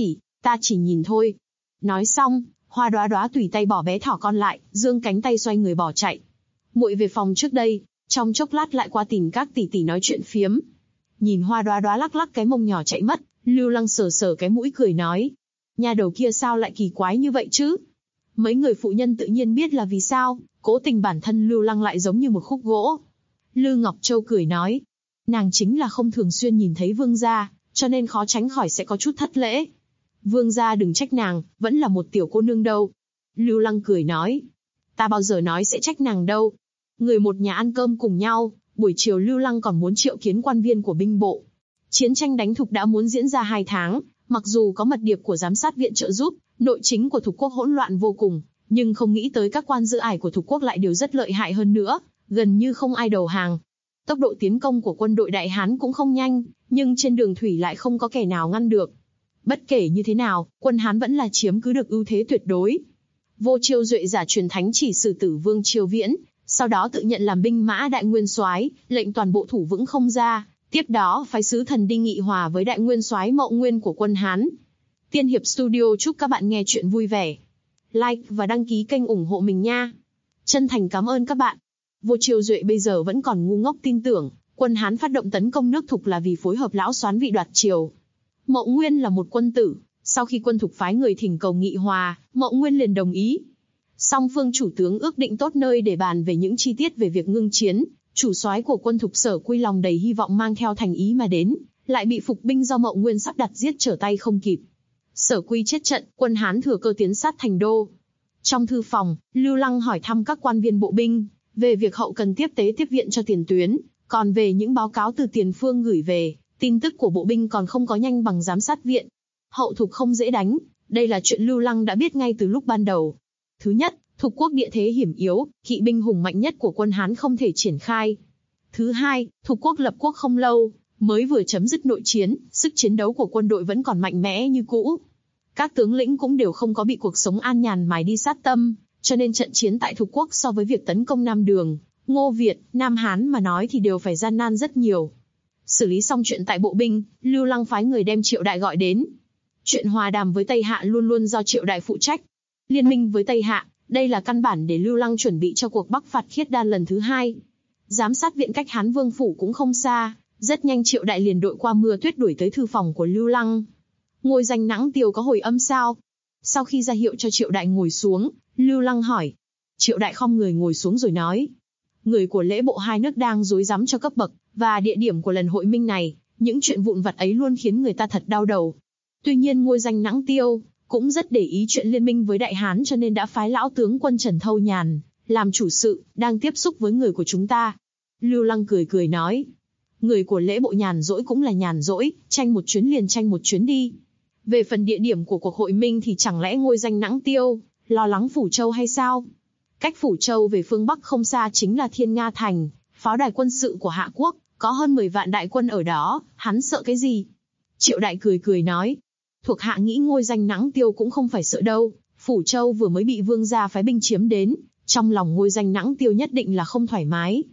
ta chỉ nhìn thôi. Nói xong, Hoa Đóa Đóa tùy tay bỏ bé thỏ con lại, giương cánh tay xoay người bỏ chạy. Muội về phòng trước đây, trong chốc lát lại qua tìm các tỷ tỷ nói chuyện phiếm. Nhìn Hoa Đóa Đóa lắc lắc cái mông nhỏ chạy mất, Lưu Lăng sờ cái mũi cười nói, nhà đầu kia sao lại kỳ quái như vậy chứ? Mấy người phụ nhân tự nhiên biết là vì sao, cố tình bản thân Lưu Lăng lại giống như một khúc gỗ. Lư Ngọc Châu cười nói, nàng chính là không thường xuyên nhìn thấy vương gia, cho nên khó tránh khỏi sẽ có chút thất lễ. Vương gia đừng trách nàng, vẫn là một tiểu cô nương đâu. Lưu Lăng cười nói, ta bao giờ nói sẽ trách nàng đâu. Người một nhà ăn cơm cùng nhau, buổi chiều Lưu Lăng còn muốn triệu kiến quan viên của binh bộ. Chiến tranh đánh Thục đã muốn diễn ra 2 tháng, mặc dù có mật điệp của giám sát viện trợ giúp, nội chính của Thục quốc hỗn loạn vô cùng, nhưng không nghĩ tới các quan giữ ải của Thục quốc lại đều rất lợi hại hơn nữa, gần như không ai đầu hàng. Tốc độ tiến công của quân đội Đại Hán cũng không nhanh, nhưng trên đường thủy lại không có kẻ nào ngăn được. Bất kể như thế nào, quân Hán vẫn là chiếm cứ được ưu thế tuyệt đối. Vô Chiêu Duệ giả truyền thánh chỉ xử tử Vương Chiêu Viễn, sau đó tự nhận làm binh mã đại nguyên soái, lệnh toàn bộ thủ vững không ra. Tiếp đó phái sứ thần đi nghị hòa với đại nguyên soái Mậu Nguyên của quân Hán. Tiên Hiệp Studio chúc các bạn nghe chuyện vui vẻ. Like và đăng ký kênh ủng hộ mình nha. Chân thành cảm ơn các bạn. Vô Chiêu Duệ bây giờ vẫn còn ngu ngốc tin tưởng, quân Hán phát động tấn công nước Thục là vì phối hợp lão soán vị đoạt triều. Mậu Nguyên là một quân tử, sau khi quân Thục phái người thỉnh cầu nghị hòa, Mậu Nguyên liền đồng ý. Song phương chủ tướng ước định tốt nơi để bàn về những chi tiết về việc ngưng chiến. Chủ soái của quân Thục Sở Quy lòng đầy hy vọng mang theo thành ý mà đến, lại bị phục binh do Mậu Nguyên sắp đặt giết trở tay không kịp. Sở Quy chết trận, quân Hán thừa cơ tiến sát thành đô. Trong thư phòng, Lưu Lăng hỏi thăm các quan viên bộ binh về việc hậu cần tiếp tế tiếp viện cho tiền tuyến, còn về những báo cáo từ tiền phương gửi về, tin tức của bộ binh còn không có nhanh bằng giám sát viện. Hậu Thục không dễ đánh, đây là chuyện Lưu Lăng đã biết ngay từ lúc ban đầu. Thứ nhất, Thục quốc địa thế hiểm yếu, kỵ binh hùng mạnh nhất của quân Hán không thể triển khai. Thứ hai, Thục quốc lập quốc không lâu, mới vừa chấm dứt nội chiến, sức chiến đấu của quân đội vẫn còn mạnh mẽ như cũ. Các tướng lĩnh cũng đều không có bị cuộc sống an nhàn mài đi sát tâm, cho nên trận chiến tại Thục quốc so với việc tấn công Nam Đường, Ngô Việt, Nam Hán mà nói thì đều phải gian nan rất nhiều. Xử lý xong chuyện tại bộ binh, Lưu Lăng phái người đem Triệu Đại gọi đến. Chuyện hòa đàm với Tây Hạ luôn luôn do Triệu Đại phụ trách. Liên minh với Tây Hạ, đây là căn bản để Lưu Lăng chuẩn bị cho cuộc Bắc phạt Khiết Đan lần thứ 2. Giám sát viện cách Hán Vương phủ cũng không xa, rất nhanh Triệu Đại liền đội qua mưa tuyết đuổi tới thư phòng của Lưu Lăng. Ngôi danh Nãng Tiêu có hồi âm sao? Sau khi ra hiệu cho Triệu Đại ngồi xuống, Lưu Lăng hỏi. Triệu Đại khom người ngồi xuống rồi nói. Người của lễ bộ hai nước đang rối rắm cho cấp bậc và địa điểm của lần hội minh này, những chuyện vụn vặt ấy luôn khiến người ta thật đau đầu. Tuy nhiên ngôi danh Nãng Tiêu cũng rất để ý chuyện liên minh với Đại Hán, cho nên đã phái lão tướng quân Trần Thâu Nhàn làm chủ sự, đang tiếp xúc với người của chúng ta. Lưu Lăng cười nói. Người của lễ bộ nhàn rỗi cũng là nhàn rỗi, tranh một chuyến liền tranh một chuyến đi. Về phần địa điểm của cuộc hội minh thì chẳng lẽ ngôi danh Nãng Tiêu lo lắng Phủ Châu hay sao? Cách Phủ Châu về phương Bắc không xa chính là Thiên Nga Thành, pháo đài quân sự của Hạ Quốc, có hơn 10 vạn đại quân ở đó, hắn sợ cái gì? Triệu Đại cười nói. Thuộc hạ nghĩ ngôi danh Nãng Tiêu cũng không phải sợ đâu, Phủ Châu vừa mới bị vương gia phái binh chiếm đến, trong lòng ngôi danh Nãng Tiêu nhất định là không thoải mái.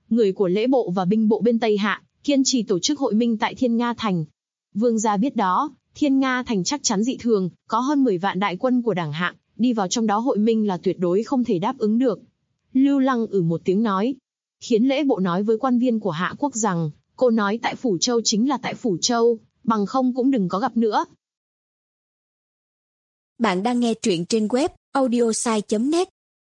người của lễ bộ và binh bộ bên Tây Hạ, kiên trì tổ chức hội minh tại Thiên Nga Thành. Vương gia biết đó, Thiên Nga Thành chắc chắn dị thường, có hơn 10 vạn đại quân của Đảng Hạng, đi vào trong đó hội minh là tuyệt đối không thể đáp ứng được. Lưu Lăng một tiếng nói, khiến lễ bộ nói với quan viên của Hạ quốc rằng, cô nói tại Phủ Châu chính là tại Phủ Châu, bằng không cũng đừng có gặp nữa. Bạn đang nghe truyện trên web audiosai.net.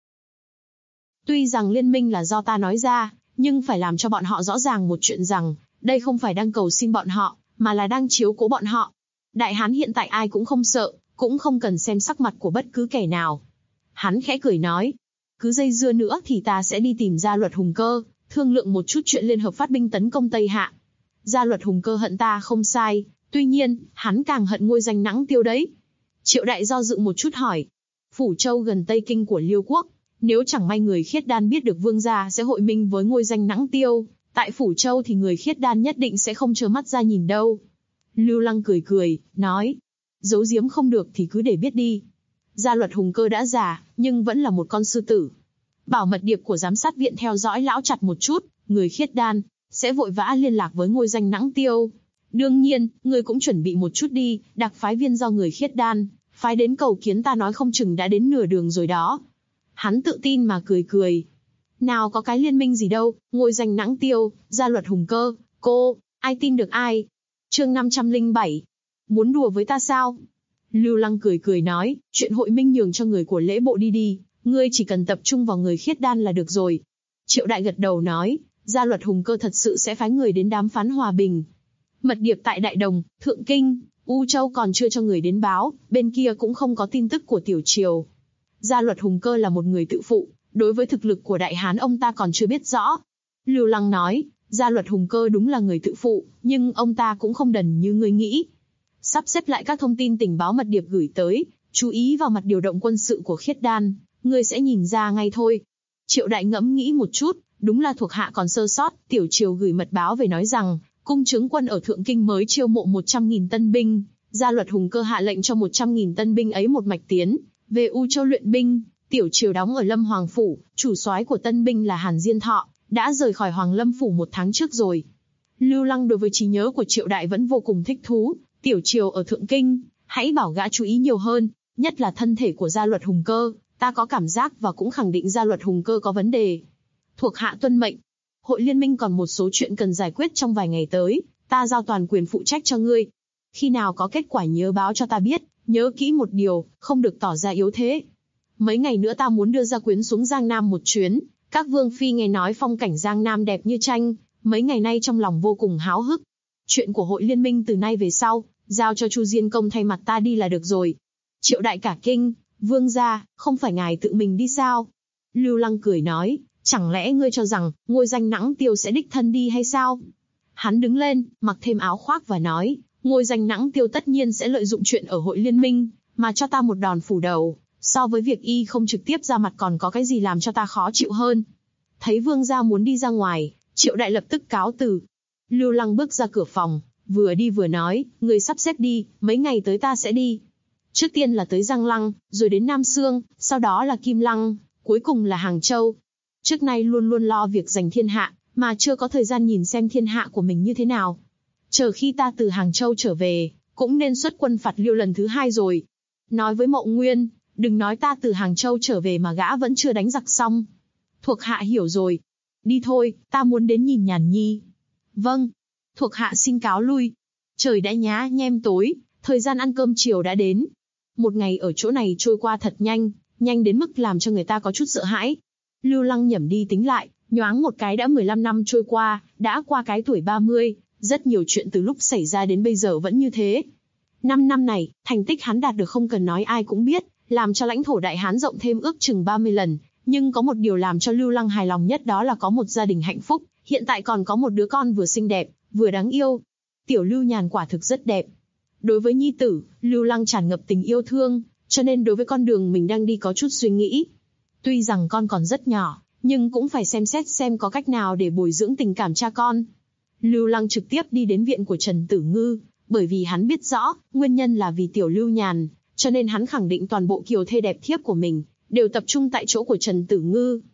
Tuy rằng liên minh là do ta nói ra, nhưng phải làm cho bọn họ rõ ràng một chuyện rằng, đây không phải đang cầu xin bọn họ, mà là đang chiếu cố bọn họ. Đại Hán hiện tại ai cũng không sợ, cũng không cần xem sắc mặt của bất cứ kẻ nào. Hắn khẽ cười nói, cứ dây dưa nữa thì ta sẽ đi tìm Gia Luật Hùng Cơ, thương lượng một chút chuyện liên hợp phát binh tấn công Tây Hạ. Gia Luật Hùng Cơ hận ta không sai, tuy nhiên, hắn càng hận ngôi danh Nãng Tiêu đấy. Triệu Đại do dự một chút hỏi, Phủ Châu gần Tây Kinh của Liêu quốc, nếu chẳng may người Khiết Đan biết được vương gia sẽ hội minh với ngôi danh Nãng Tiêu, tại Phủ Châu thì người Khiết Đan nhất định sẽ không trơ mắt ra nhìn đâu. Lưu Lăng cười cười, nói, giấu giếm không được thì cứ để biết đi. Gia Luật Hùng Cơ đã già, nhưng vẫn là một con sư tử. Bảo mật điệp của giám sát viện theo dõi lão chặt một chút, người Khiết Đan sẽ vội vã liên lạc với ngôi danh Nãng Tiêu. Đương nhiên, người cũng chuẩn bị một chút đi, đặc phái viên do người Khiết Đan phái đến cầu kiến ta nói không chừng đã đến nửa đường rồi đó. Hắn tự tin mà cười cười. Nào có cái liên minh gì đâu, ngôi danh Nãng Tiêu, Gia Luật Hùng Cơ, cô, ai tin được ai? Chương 507. Muốn đùa với ta sao? Lưu Lăng cười cười nói, chuyện hội minh nhường cho người của lễ bộ đi, ngươi chỉ cần tập trung vào người Khiết Đan là được rồi. Triệu Đại gật đầu nói, Gia Luật Hùng Cơ thật sự sẽ phái người đến đàm phán hòa bình. Mật điệp tại Đại Đồng, Thượng Kinh, U Châu còn chưa cho người đến báo, bên kia cũng không có tin tức của Tiểu Triều. Gia Luật Hùng Cơ là một người tự phụ, đối với thực lực của Đại Hán ông ta còn chưa biết rõ. Lưu Lăng nói, Gia Luật Hùng Cơ đúng là người tự phụ, nhưng ông ta cũng không đần như ngươi nghĩ. Sắp xếp lại các thông tin tình báo mật điệp gửi tới, chú ý vào mặt điều động quân sự của Khiết Đan, ngươi sẽ nhìn ra ngay thôi. Triệu Đại ngẫm nghĩ một chút, đúng là thuộc hạ còn sơ sót, Tiểu Triều gửi mật báo về nói rằng, cung chứng quân ở Thượng Kinh mới chiêu mộ 100.000 tân binh, Gia Luật Hùng Cơ hạ lệnh cho 100.000 tân binh ấy một mạch tiến về U Châu luyện binh. Tiểu Triều đóng ở Lâm Hoàng phủ, chủ soái của tân binh là Hàn Diên Thọ, đã rời khỏi Hoàng Lâm phủ 1 tháng trước rồi. Lưu Lăng đối với trí nhớ của Triệu Đại vẫn vô cùng thích thú. Tiểu Triều ở Thượng Kinh, hãy bảo gã chú ý nhiều hơn, nhất là thân thể của Gia Luật Hùng Cơ, ta có cảm giác và cũng khẳng định Gia Luật Hùng Cơ có vấn đề. Thuộc hạ tuân mệnh. Hội liên minh còn một số chuyện cần giải quyết trong vài ngày tới, ta giao toàn quyền phụ trách cho ngươi. Khi nào có kết quả nhớ báo cho ta biết, nhớ kỹ một điều, không được tỏ ra yếu thế. Mấy ngày nữa ta muốn đưa gia quyến xuống Giang Nam một chuyến, các vương phi nghe nói phong cảnh Giang Nam đẹp như tranh, mấy ngày nay trong lòng vô cùng háo hức. Chuyện của hội liên minh từ nay về sau, giao cho Chu Diên Công thay mặt ta đi là được rồi. Triệu Đại cả kinh, vương gia, không phải ngài tự mình đi sao? Lưu Lăng cười nói, chẳng lẽ ngươi cho rằng, ngôi danh Nãng Tiêu sẽ đích thân đi hay sao? Hắn đứng lên, mặc thêm áo khoác và nói, ngôi danh Nãng Tiêu tất nhiên sẽ lợi dụng chuyện ở hội liên minh, mà cho ta một đòn phủ đầu, so với việc y không trực tiếp ra mặt còn có cái gì làm cho ta khó chịu hơn. Thấy vương gia muốn đi ra ngoài, Triệu Đại lập tức cáo từ. Lưu Lăng bước ra cửa phòng, vừa đi vừa nói, người sắp xếp đi, mấy ngày tới ta sẽ đi. Trước tiên là tới Giang Lăng, rồi đến Nam Xương, sau đó là Kim Lăng, cuối cùng là Hàng Châu. Trước nay luôn luôn lo việc giành thiên hạ, mà chưa có thời gian nhìn xem thiên hạ của mình như thế nào. Chờ khi ta từ Hàng Châu trở về, cũng nên xuất quân phạt Liêu lần thứ 2 rồi. Nói với Mậu Nguyên, đừng nói ta từ Hàng Châu trở về mà gã vẫn chưa đánh giặc xong. Thuộc hạ hiểu rồi. Đi thôi, ta muốn đến nhìn Nhàn Nhi. Vâng. Thuộc hạ xin cáo lui. Trời đã nhá nhem tối, thời gian ăn cơm chiều đã đến. Một ngày ở chỗ này trôi qua thật nhanh, nhanh đến mức làm cho người ta có chút sợ hãi. Lưu Lăng nhẩm đi tính lại, nhoáng một cái đã 15 năm trôi qua, đã qua cái tuổi 30, rất nhiều chuyện từ lúc xảy ra đến bây giờ vẫn như thế. 5 năm này, thành tích hắn đạt được không cần nói ai cũng biết, làm cho lãnh thổ Đại Hán rộng thêm ước chừng 30 lần, nhưng có một điều làm cho Lưu Lăng hài lòng nhất đó là có một gia đình hạnh phúc, hiện tại còn có một đứa con vừa xinh đẹp, vừa đáng yêu. Tiểu Lưu Nhàn quả thực rất đẹp. Đối với nhi tử, Lưu Lăng tràn ngập tình yêu thương, cho nên đối với con đường mình đang đi có chút suy nghĩ. Tuy rằng con còn rất nhỏ, nhưng cũng phải xem xét xem có cách nào để bồi dưỡng tình cảm cha con. Lưu Lăng trực tiếp đi đến viện của Trần Tử Ngư, bởi vì hắn biết rõ, nguyên nhân là vì Tiểu Lưu Nhàn, cho nên hắn khẳng định toàn bộ kiều thê đẹp thiếp của mình đều tập trung tại chỗ của Trần Tử Ngư.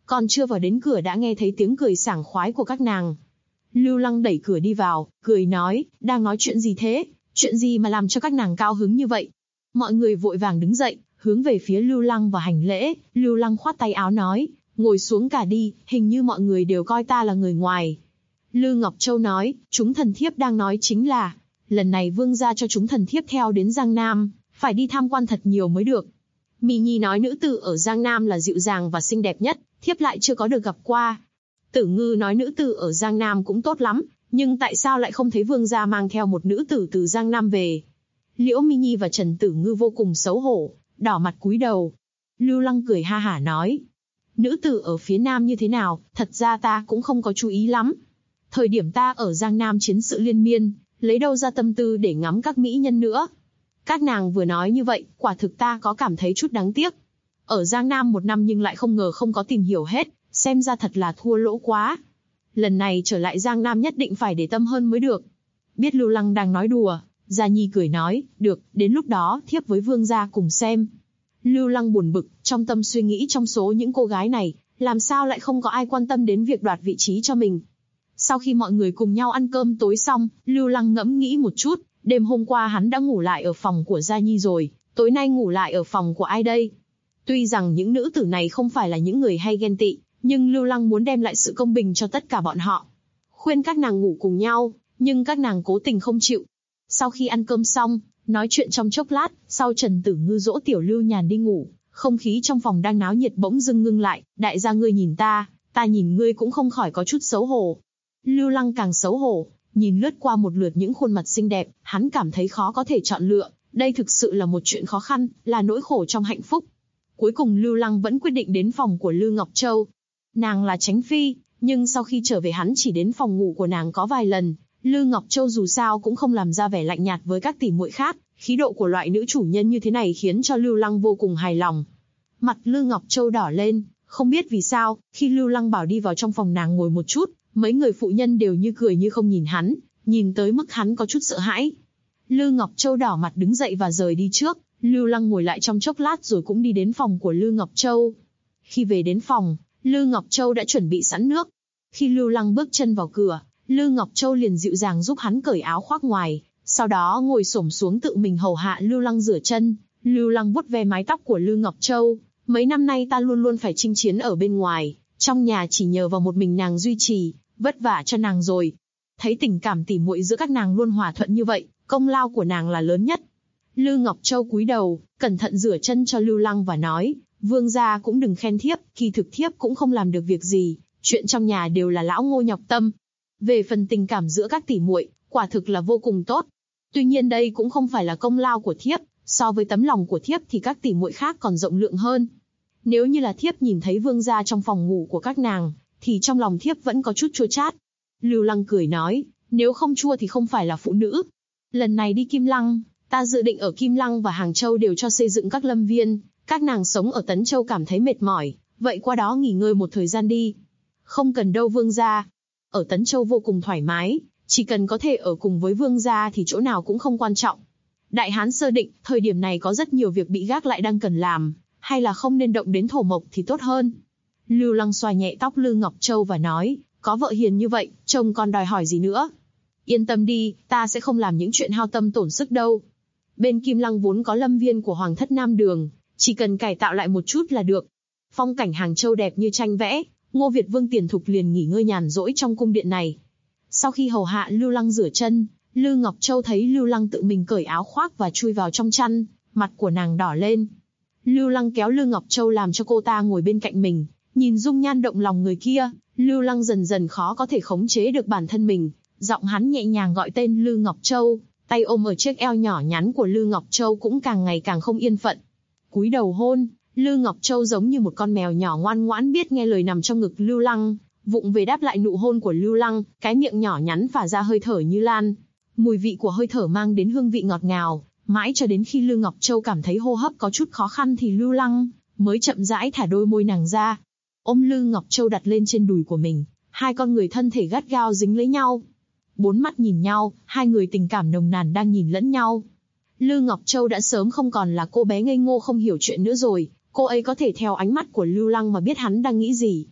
Còn chưa vào đến cửa đã nghe thấy tiếng cười sảng khoái của các nàng. Lưu Lăng đẩy cửa đi vào, cười nói, đang nói chuyện gì thế? Chuyện gì mà làm cho các nàng cao hứng như vậy? Mọi người vội vàng đứng dậy, hướng về phía Lưu Lăng và hành lễ. Lưu Lăng khoát tay áo nói, ngồi xuống cả đi, hình như mọi người đều coi ta là người ngoài. Lư Ngọc Châu nói, chúng thần thiếp đang nói chính là, lần này vương gia cho chúng thần thiếp theo đến Giang Nam, phải đi tham quan thật nhiều mới được. Mị Nhi nói nữ tử ở Giang Nam là dịu dàng và xinh đẹp nhất, thiếp lại chưa có được gặp qua. Tử Ngư nói nữ tử ở Giang Nam cũng tốt lắm, nhưng tại sao lại không thấy vương gia mang theo một nữ tử từ Giang Nam về? Liễu Mị Nhi và Trần Tử Ngư vô cùng xấu hổ, đỏ mặt cúi đầu. Lưu Lăng cười ha hả nói, nữ tử ở phía Nam như thế nào, thật ra ta cũng không có chú ý lắm. Thời điểm ta ở Giang Nam chiến sự liên miên, lấy đâu ra tâm tư để ngắm các mỹ nhân nữa. Các nàng vừa nói như vậy, quả thực ta có cảm thấy chút đáng tiếc. Ở Giang Nam 1 năm nhưng lại không ngờ không có tìm hiểu hết, xem ra thật là thua lỗ quá. Lần này trở lại Giang Nam nhất định phải để tâm hơn mới được. Biết Lưu Lăng đang nói đùa, Gia Nhi cười nói, được, đến lúc đó thiếp với vương gia cùng xem. Lưu Lăng buồn bực, trong tâm suy nghĩ trong số những cô gái này, làm sao lại không có ai quan tâm đến việc đoạt vị trí cho mình. Sau khi mọi người cùng nhau ăn cơm tối xong, Lưu Lăng ngẫm nghĩ một chút, đêm hôm qua hắn đã ngủ lại ở phòng của Gia Nhi rồi, tối nay ngủ lại ở phòng của ai đây? Tuy rằng những nữ tử này không phải là những người hay ghen tị, nhưng Lưu Lăng muốn đem lại sự công bình cho tất cả bọn họ. Khuyên các nàng ngủ cùng nhau, nhưng các nàng cố tình không chịu. Sau khi ăn cơm xong, nói chuyện trong chốc lát, sau Trần Tử Ngư dỗ Tiểu Lưu Nhàn đi ngủ, không khí trong phòng đang náo nhiệt bỗng dưng ngưng lại, đại gia ngươi nhìn ta nhìn ngươi cũng không khỏi có chút xấu hổ. Lưu Lăng càng xấu hổ, nhìn lướt qua một lượt những khuôn mặt xinh đẹp, hắn cảm thấy khó có thể chọn lựa, đây thực sự là một chuyện khó khăn, là nỗi khổ trong hạnh phúc. Cuối cùng Lưu Lăng vẫn quyết định đến phòng của Lư Ngọc Châu. Nàng là Chánh Phi, nhưng sau khi trở về hắn chỉ đến phòng ngủ của nàng có vài lần. Lư Ngọc Châu dù sao cũng không làm ra vẻ lạnh nhạt với các tỷ muội khác, khí độ của loại nữ chủ nhân như thế này khiến cho Lưu Lăng vô cùng hài lòng. Mặt Lư Ngọc Châu đỏ lên, không biết vì sao, khi Lưu Lăng bảo đi vào trong phòng nàng ngồi một chút, mấy người phụ nhân đều như cười như không nhìn hắn, nhìn tới mức hắn có chút sợ hãi. Lư Ngọc Châu đỏ mặt đứng dậy và rời đi trước, Lưu Lăng ngồi lại trong chốc lát rồi cũng đi đến phòng của Lư Ngọc Châu. Khi về đến phòng, Lư Ngọc Châu đã chuẩn bị sẵn nước. Khi Lưu Lăng bước chân vào cửa, Lư Ngọc Châu liền dịu dàng giúp hắn cởi áo khoác ngoài, sau đó ngồi xổm xuống tự mình hầu hạ Lưu Lăng rửa chân. Lưu Lăng vuốt ve mái tóc của Lư Ngọc Châu, mấy năm nay ta luôn luôn phải chinh chiến ở bên ngoài, trong nhà chỉ nhờ vào một mình nàng duy trì, vất vả cho nàng rồi. Thấy tình cảm tỉ muội giữa các nàng luôn hòa thuận như vậy, công lao của nàng là lớn nhất. Lư Ngọc Châu cúi đầu, cẩn thận rửa chân cho Lưu Lăng và nói, vương gia cũng đừng khen thiếp, kỳ thực thiếp cũng không làm được việc gì, chuyện trong nhà đều là lão Ngô nhọc tâm. Về phần tình cảm giữa các tỷ muội, quả thực là vô cùng tốt. Tuy nhiên đây cũng không phải là công lao của thiếp, so với tấm lòng của thiếp thì các tỷ muội khác còn rộng lượng hơn. Nếu như là thiếp nhìn thấy vương gia trong phòng ngủ của các nàng, thì trong lòng thiếp vẫn có chút chua chát. Lưu Lăng cười nói, nếu không chua thì không phải là phụ nữ. Lần này đi Kim Lăng, ta dự định ở Kim Lăng và Hàng Châu đều cho xây dựng các lâm viên, các nàng sống ở Tấn Châu cảm thấy mệt mỏi, vậy qua đó nghỉ ngơi một thời gian đi. Không cần đâu vương gia. Ở Tấn Châu vô cùng thoải mái, chỉ cần có thể ở cùng với vương gia thì chỗ nào cũng không quan trọng. Đại Hán sơ định, thời điểm này có rất nhiều việc bị gác lại đang cần làm, hay là không nên động đến thổ mộc thì tốt hơn. Lưu Lăng xoa nhẹ tóc Lư Ngọc Châu và nói, có vợ hiền như vậy, chồng còn đòi hỏi gì nữa. Yên tâm đi, ta sẽ không làm những chuyện hao tâm tổn sức đâu. Bên Kim Lăng vốn có lâm viên của Hoàng thất Nam Đường, chỉ cần cải tạo lại một chút là được. Phong cảnh Hàng Châu đẹp như tranh vẽ, Ngô Việt Vương Tiền Thục liền nghỉ ngơi nhàn rỗi trong cung điện này. Sau khi hầu hạ Lưu Lăng rửa chân, Lư Ngọc Châu thấy Lưu Lăng tự mình cởi áo khoác và chui vào trong chăn, mặt của nàng đỏ lên. Lưu Lăng kéo Lư Ngọc Châu làm cho cô ta ngồi bên cạnh mình, nhìn dung nhan động lòng người kia, Lưu Lăng dần dần khó có thể khống chế được bản thân mình, giọng hắn nhẹ nhàng gọi tên Lư Ngọc Châu, tay ôm ở chiếc eo nhỏ nhắn của Lư Ngọc Châu cũng càng ngày càng không yên phận. Cúi đầu hôn, Lư Ngọc Châu giống như một con mèo nhỏ ngoan ngoãn biết nghe lời nằm trong ngực Lưu Lăng, vụng về đáp lại nụ hôn của Lưu Lăng, cái miệng nhỏ nhắn phả ra hơi thở như lan. Mùi vị của hơi thở mang đến hương vị ngọt ngào, mãi cho đến khi Lư Ngọc Châu cảm thấy hô hấp có chút khó khăn thì Lưu Lăng mới chậm rãi thả đôi môi nàng ra. Ôm Lư Ngọc Châu đặt lên trên đùi của mình, hai con người thân thể gắt gao dính lấy nhau. Bốn mắt nhìn nhau, hai người tình cảm nồng nàn đang nhìn lẫn nhau. Lư Ngọc Châu đã sớm không còn là cô bé ngây ngô không hiểu chuyện nữa rồi, cô ấy có thể theo ánh mắt của Lưu Lăng mà biết hắn đang nghĩ gì.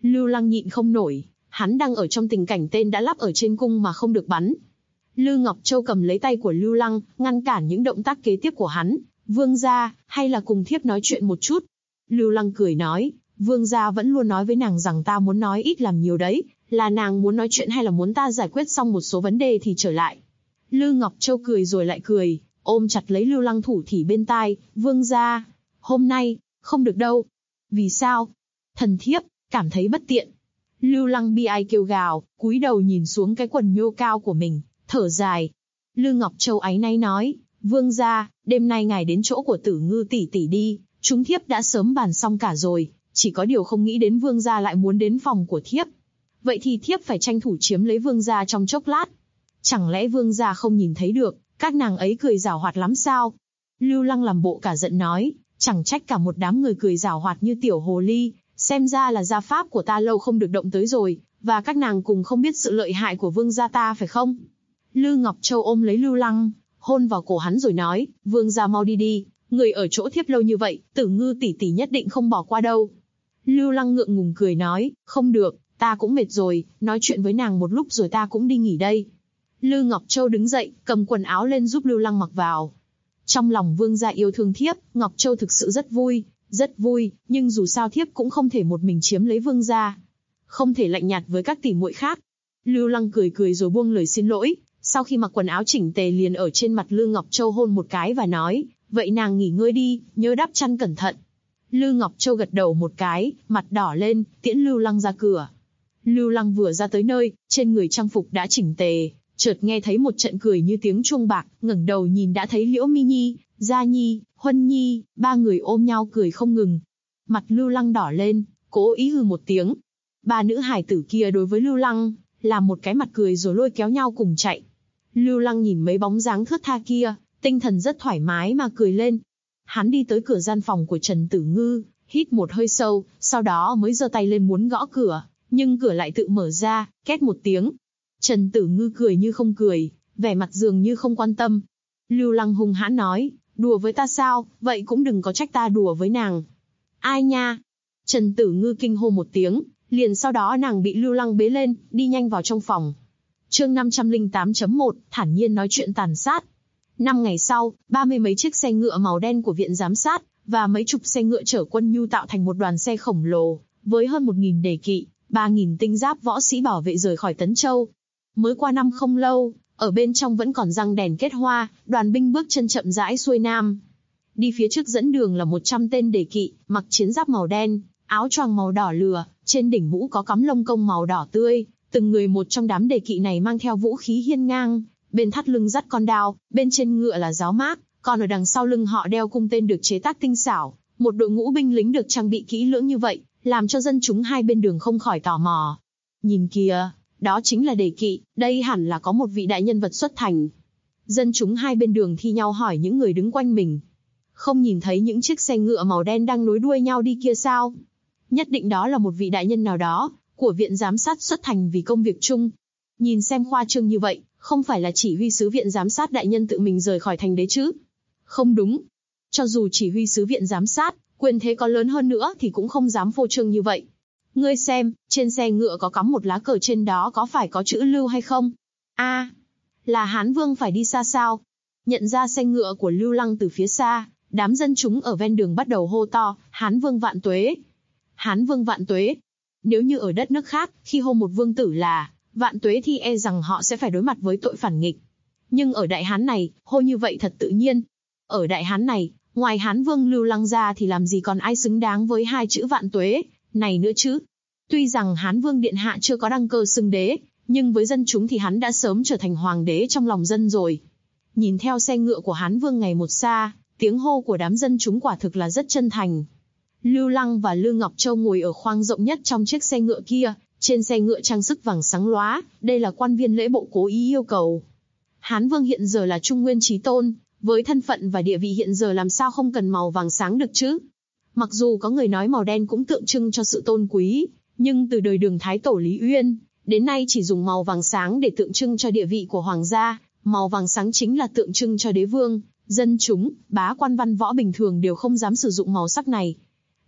Lưu Lăng nhịn không nổi, hắn đang ở trong tình cảnh tên đã lắp ở trên cung mà không được bắn. Lư Ngọc Châu cầm lấy tay của Lưu Lăng, ngăn cản những động tác kế tiếp của hắn. Vương gia, hay là cùng thiếp nói chuyện một chút? Lưu Lăng cười nói, vương gia vẫn luôn nói với nàng rằng ta muốn nói ít làm nhiều đấy, là nàng muốn nói chuyện hay là muốn ta giải quyết xong một số vấn đề thì trở lại? Lư Ngọc Châu cười rồi lại cười, ôm chặt lấy Lưu Lăng thủ thỉ bên tai, vương gia, hôm nay, không được đâu. Vì sao? Thần thiếp, cảm thấy bất tiện. Lưu Lăng bi ai kêu gào, cúi đầu nhìn xuống cái quần nhô cao của mình, thở dài. Lư Ngọc Châu áy náy nói, vương gia, đêm nay ngài đến chỗ của Tử Ngư tỷ tỷ đi, chúng thiếp đã sớm bàn xong cả rồi, chỉ có điều không nghĩ đến vương gia lại muốn đến phòng của thiếp. Vậy thì thiếp phải tranh thủ chiếm lấy vương gia trong chốc lát. Chẳng lẽ vương gia không nhìn thấy được, các nàng ấy cười giảo hoạt lắm sao? Lưu Lăng làm bộ cả giận nói, chẳng trách cả một đám người cười giảo hoạt như tiểu hồ ly, xem ra là gia pháp của ta lâu không được động tới rồi, và các nàng cùng không biết sự lợi hại của vương gia ta phải không? Lư Ngọc Châu ôm lấy Lưu Lăng, hôn vào cổ hắn rồi nói, vương gia mau đi đi, người ở chỗ thiếp lâu như vậy, Tử Ngư tỷ tỷ nhất định không bỏ qua đâu. Lưu Lăng ngượng ngùng cười nói, không được, ta cũng mệt rồi, nói chuyện với nàng một lúc rồi ta cũng đi nghỉ đây. Lư Ngọc Châu đứng dậy, cầm quần áo lên giúp Lưu Lăng mặc vào. Trong lòng vương gia yêu thương thiếp, Ngọc Châu thực sự rất vui, nhưng dù sao thiếp cũng không thể một mình chiếm lấy vương gia. Không thể lạnh nhạt với các tỷ muội khác. Lưu Lăng cười rồi buông lời xin lỗi, sau khi mặc quần áo chỉnh tề liền ở trên mặt Lư Ngọc Châu hôn một cái và nói, vậy nàng nghỉ ngơi đi, nhớ đắp chăn cẩn thận. Lư Ngọc Châu gật đầu một cái, mặt đỏ lên, tiễn Lưu Lăng ra cửa. Lưu Lăng vừa ra tới nơi, trên người trang phục đã chỉnh tề, chợt nghe thấy một trận cười như tiếng chuông bạc, ngẩng đầu nhìn đã thấy Liễu Mi Nhi, Gia Nhi, Huân Nhi, ba người ôm nhau cười không ngừng. Mặt Lưu Lăng đỏ lên, cố ý hừ một tiếng. Ba nữ hài tử kia đối với Lưu Lăng, làm một cái mặt cười rồi lôi kéo nhau cùng chạy. Lưu Lăng nhìn mấy bóng dáng thướt tha kia, tinh thần rất thoải mái mà cười lên. Hắn đi tới cửa gian phòng của Trần Tử Ngư, hít một hơi sâu, sau đó mới giơ tay lên muốn gõ cửa, nhưng cửa lại tự mở ra, két một tiếng. Trần Tử Ngư cười như không cười, vẻ mặt dường như không quan tâm. Lưu Lăng hung hãn nói, đùa với ta sao, vậy cũng đừng có trách ta đùa với nàng. Ai nha? Trần Tử Ngư kinh hô một tiếng, liền sau đó nàng bị Lưu Lăng bế lên, đi nhanh vào trong phòng. Chương 508.1, thản nhiên nói chuyện tàn sát. 5 ngày sau, 30 mấy chiếc xe ngựa màu đen của viện giám sát, và mấy chục xe ngựa chở quân nhu tạo thành một đoàn xe khổng lồ, với hơn 1.000 đề kỵ, 3.000 tinh giáp võ sĩ bảo vệ rời khỏi Tấn Châu. Mới qua năm không lâu, ở bên trong vẫn còn răng đèn kết hoa, đoàn binh bước chân chậm rãi xuôi nam. Đi phía trước dẫn đường là 100 tên đề kỵ, mặc chiến giáp màu đen, áo choàng màu đỏ lửa, trên đỉnh mũ có cắm lông công màu đỏ tươi, từng người một trong đám đề kỵ này mang theo vũ khí hiên ngang, bên thắt lưng dắt con đao, bên trên ngựa là giáo mác, còn ở đằng sau lưng họ đeo cung tên được chế tác tinh xảo. Một đội ngũ binh lính được trang bị kỹ lưỡng như vậy, làm cho dân chúng hai bên đường không khỏi tò mò. Nhìn kìa, đó chính là đề kỵ, đây hẳn là có một vị đại nhân vật xuất thành. Dân chúng hai bên đường thi nhau hỏi những người đứng quanh mình. Không nhìn thấy những chiếc xe ngựa màu đen đang nối đuôi nhau đi kia sao? Nhất định đó là một vị đại nhân nào đó, của viện giám sát xuất thành vì công việc chung. Nhìn xem khoa trương như vậy, không phải là chỉ huy sứ viện giám sát đại nhân tự mình rời khỏi thành đấy chứ? Không đúng. Cho dù chỉ huy sứ viện giám sát, quyền thế có lớn hơn nữa thì cũng không dám phô trương như vậy. Ngươi xem, trên xe ngựa có cắm một lá cờ trên đó có phải có chữ Lưu hay không? A, là Hán Vương phải đi xa sao? Nhận ra xe ngựa của Lưu Lăng từ phía xa, đám dân chúng ở ven đường bắt đầu hô to, Hán Vương vạn tuế! Hán Vương vạn tuế! Nếu như ở đất nước khác, khi hô một vương tử là vạn tuế thì e rằng họ sẽ phải đối mặt với tội phản nghịch. Nhưng ở Đại Hán này, hô như vậy thật tự nhiên. Ở Đại Hán này, ngoài Hán Vương Lưu Lăng ra thì làm gì còn ai xứng đáng với hai chữ vạn tuế này nữa chứ? Tuy rằng Hán Vương Điện Hạ chưa có đăng cơ xưng đế, nhưng với dân chúng thì hắn đã sớm trở thành hoàng đế trong lòng dân rồi. Nhìn theo xe ngựa của Hán Vương ngày một xa, tiếng hô của đám dân chúng quả thực là rất chân thành. Lưu Lăng và Lư Ngọc Châu ngồi ở khoang rộng nhất trong chiếc xe ngựa kia, trên xe ngựa trang sức vàng sáng lóa, đây là quan viên lễ bộ cố ý yêu cầu. Hán Vương hiện giờ là Trung Nguyên Chí Tôn, với thân phận và địa vị hiện giờ làm sao không cần màu vàng sáng được chứ? Mặc dù có người nói màu đen cũng tượng trưng cho sự tôn quý, nhưng từ đời Đường Thái Tổ Lý Uyên, đến nay chỉ dùng màu vàng sáng để tượng trưng cho địa vị của hoàng gia, màu vàng sáng chính là tượng trưng cho đế vương, dân chúng, bá quan văn võ bình thường đều không dám sử dụng màu sắc này.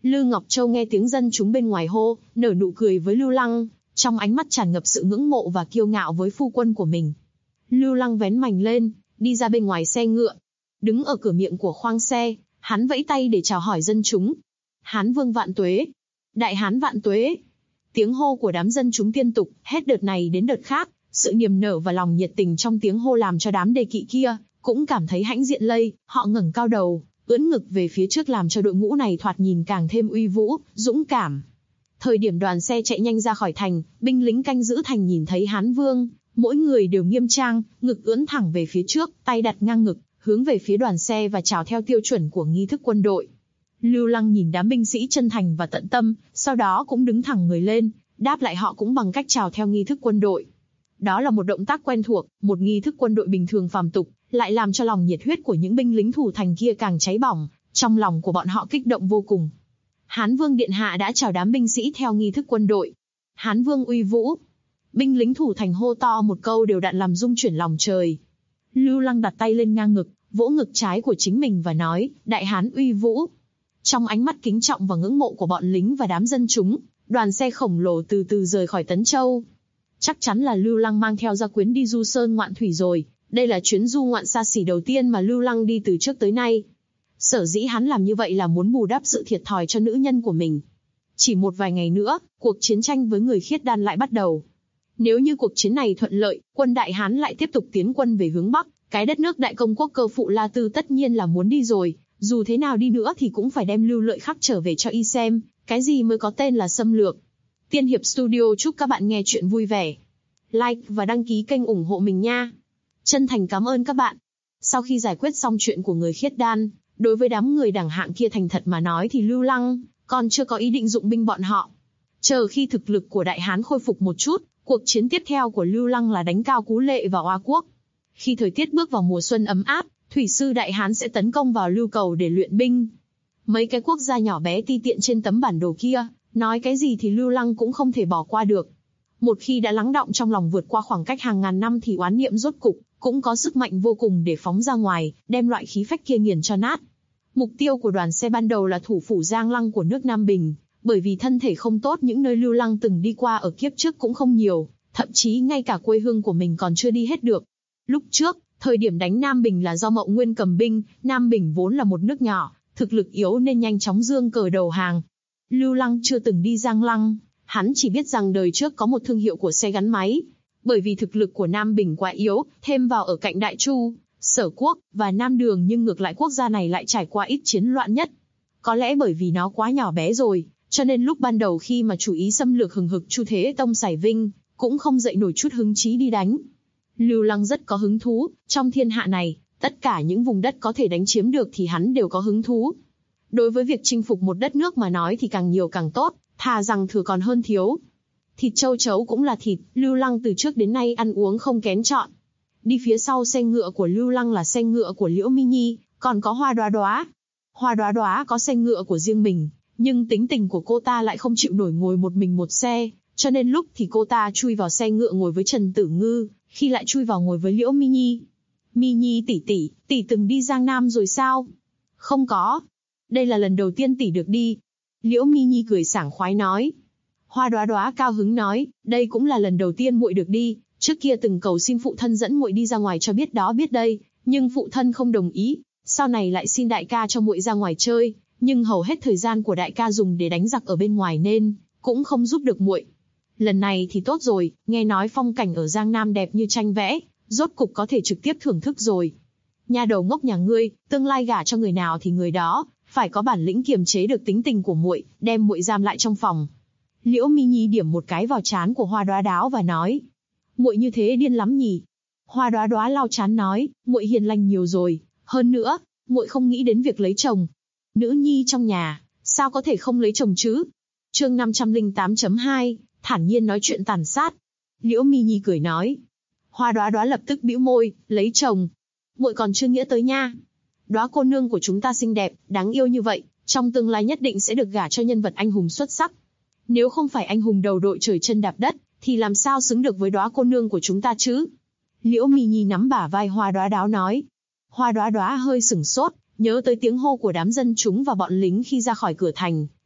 Lư Ngọc Châu nghe tiếng dân chúng bên ngoài hô, nở nụ cười với Lưu Lăng, trong ánh mắt tràn ngập sự ngưỡng mộ và kiêu ngạo với phu quân của mình. Lưu Lăng vén mành lên, đi ra bên ngoài xe ngựa. Đứng ở cửa miệng của khoang xe, hắn vẫy tay để chào hỏi dân chúng. Hán Vương vạn tuế! Đại Hán vạn tuế! Tiếng hô của đám dân chúng liên tục, hết đợt này đến đợt khác, sự niềm nở và lòng nhiệt tình trong tiếng hô làm cho đám đề kỵ kia cũng cảm thấy hãnh diện lây, họ ngẩng cao đầu, ưỡn ngực về phía trước làm cho đội ngũ này thoạt nhìn càng thêm uy vũ, dũng cảm. Thời điểm đoàn xe chạy nhanh ra khỏi thành, binh lính canh giữ thành nhìn thấy Hán Vương, mỗi người đều nghiêm trang, ngực ưỡn thẳng về phía trước, tay đặt ngang ngực, hướng về phía đoàn xe và chào theo tiêu chuẩn của nghi thức quân đội. Lưu Lăng nhìn đám binh sĩ chân thành và tận tâm, sau đó cũng đứng thẳng người lên, đáp lại họ cũng bằng cách chào theo nghi thức quân đội. Đó là một động tác quen thuộc, một nghi thức quân đội bình thường phàm tục, lại làm cho lòng nhiệt huyết của những binh lính thủ thành kia càng cháy bỏng, trong lòng của bọn họ kích động vô cùng. Hán Vương điện hạ đã chào đám binh sĩ theo nghi thức quân đội. Hán Vương uy vũ. Binh lính thủ thành hô to một câu đều đặn làm rung chuyển lòng trời. Lưu Lăng đặt tay lên ngang ngực, vỗ ngực trái của chính mình và nói, Đại Hán uy vũ. Trong ánh mắt kính trọng và ngưỡng mộ của bọn lính và đám dân chúng, đoàn xe khổng lồ từ từ rời khỏi Tấn Châu. Chắc chắn là Lưu Lăng mang theo gia quyến đi du sơn ngoạn thủy rồi, đây là chuyến du ngoạn xa xỉ đầu tiên mà Lưu Lăng đi từ trước tới nay. Sở dĩ hắn làm như vậy là muốn bù đắp sự thiệt thòi cho nữ nhân của mình. Chỉ một vài ngày nữa, cuộc chiến tranh với người Khiết Đan lại bắt đầu. Nếu như cuộc chiến này thuận lợi, quân Đại Hán lại tiếp tục tiến quân về hướng Bắc, cái đất nước đại công quốc cơ phụ La Tư tất nhiên là muốn đi rồi, dù thế nào đi nữa thì cũng phải đem Lưu Lợi Khắc trở về cho y xem, cái gì mới có tên là xâm lược. Tiên Hiệp Studio chúc các bạn nghe chuyện vui vẻ. Like và đăng ký kênh ủng hộ mình nha. Chân thành cảm ơn các bạn. Sau khi giải quyết xong chuyện của người Khiết Đan, đối với đám người đẳng hạng kia thành thật mà nói thì Lưu Lăng còn chưa có ý định dụng binh bọn họ. Chờ khi thực lực của Đại Hán khôi phục một chút, cuộc chiến tiếp theo của Lưu Lăng là đánh Cao Cú Lệ và Oa Quốc. Khi thời tiết bước vào mùa xuân ấm áp, thủy sư Đại Hán sẽ tấn công vào Lưu Cầu để luyện binh. Mấy cái quốc gia nhỏ bé ti tiện trên tấm bản đồ kia, nói cái gì thì Lưu Lăng cũng không thể bỏ qua được. Một khi đã lắng đọng trong lòng vượt qua khoảng cách hàng ngàn năm thì oán niệm rốt cục cũng có sức mạnh vô cùng để phóng ra ngoài, đem loại khí phách kia nghiền cho nát. Mục tiêu của đoàn xe ban đầu là thủ phủ Giang Lăng của nước Nam Bình, bởi vì thân thể không tốt những nơi Lưu Lăng từng đi qua ở kiếp trước cũng không nhiều, thậm chí ngay cả quê hương của mình còn chưa đi hết được. Lúc trước, thời điểm đánh Nam Bình là do Mậu Nguyên cầm binh, Nam Bình vốn là một nước nhỏ, thực lực yếu nên nhanh chóng giương cờ đầu hàng. Lưu Lăng chưa từng đi Giang Lăng, hắn chỉ biết rằng đời trước có một thương hiệu của xe gắn máy. Bởi vì thực lực của Nam Bình quá yếu, thêm vào ở cạnh Đại Chu, Sở Quốc và Nam Đường, nhưng ngược lại quốc gia này lại trải qua ít chiến loạn nhất. Có lẽ bởi vì nó quá nhỏ bé rồi, cho nên lúc ban đầu khi mà chủ ý xâm lược hừng hực Chu Thế Tông Sải Vinh, cũng không dậy nổi chút hứng chí đi đánh. Lưu Lăng rất có hứng thú, trong thiên hạ này, tất cả những vùng đất có thể đánh chiếm được thì hắn đều có hứng thú. Đối với việc chinh phục một đất nước mà nói thì càng nhiều càng tốt, thà rằng thừa còn hơn thiếu. Thịt châu chấu cũng là thịt, Lưu Lăng từ trước đến nay ăn uống không kén chọn. Đi phía sau xe ngựa của Lưu Lăng là xe ngựa của Liễu Mi Nhi, còn có Hoa Đoá Đoá. Hoa Đoá Đoá có xe ngựa của riêng mình, nhưng tính tình của cô ta lại không chịu nổi ngồi một mình một xe, cho nên lúc thì cô ta chui vào xe ngựa ngồi với Trần Tử Ngư, khi lại chui vào ngồi với Liễu Mi Nhi. Mi Nhi tỷ từng đi Giang Nam rồi sao? Không có. Đây là lần đầu tiên tỷ được đi. Liễu Mi Nhi cười sảng khoái nói. Hoa Đoá Đoá cao hứng nói, đây cũng là lần đầu tiên muội được đi, trước kia từng cầu xin phụ thân dẫn muội đi ra ngoài cho biết đó biết đây, nhưng phụ thân không đồng ý, sau này lại xin đại ca cho muội ra ngoài chơi, nhưng hầu hết thời gian của đại ca dùng để đánh giặc ở bên ngoài nên cũng không giúp được muội. Lần này thì tốt rồi, nghe nói phong cảnh ở Giang Nam đẹp như tranh vẽ, rốt cục có thể trực tiếp thưởng thức rồi. Nha đầu ngốc nhà ngươi, tương lai gả cho người nào thì người đó phải có bản lĩnh kiềm chế được tính tình của muội, đem muội giam lại trong phòng. Liễu Mi Nhi điểm một cái vào trán của Hoa Đoá Đoá và nói, muội như thế điên lắm nhỉ? Hoa Đoá Đoá lau trán nói, muội hiền lành nhiều rồi, hơn nữa, muội không nghĩ đến việc lấy chồng. Nữ nhi trong nhà, sao có thể không lấy chồng chứ? Chương 508.2, thản nhiên nói chuyện tàn sát. Liễu Mi Nhi cười nói. Hoa Đoá Đoá lập tức bĩu môi, lấy chồng. Muội còn chưa nghĩa tới nha. Đoá cô nương của chúng ta xinh đẹp, đáng yêu như vậy, trong tương lai nhất định sẽ được gả cho nhân vật anh hùng xuất sắc. Nếu không phải anh hùng đầu đội trời chân đạp đất, thì làm sao xứng được với Đoá cô nương của chúng ta chứ? Liễu Mi Nhi nắm bả vai Hoa Đoá Đoá nói. Hoa Đoá Đoá hơi sửng sốt, nhớ tới tiếng hô của đám dân chúng và bọn lính khi ra khỏi cửa thành,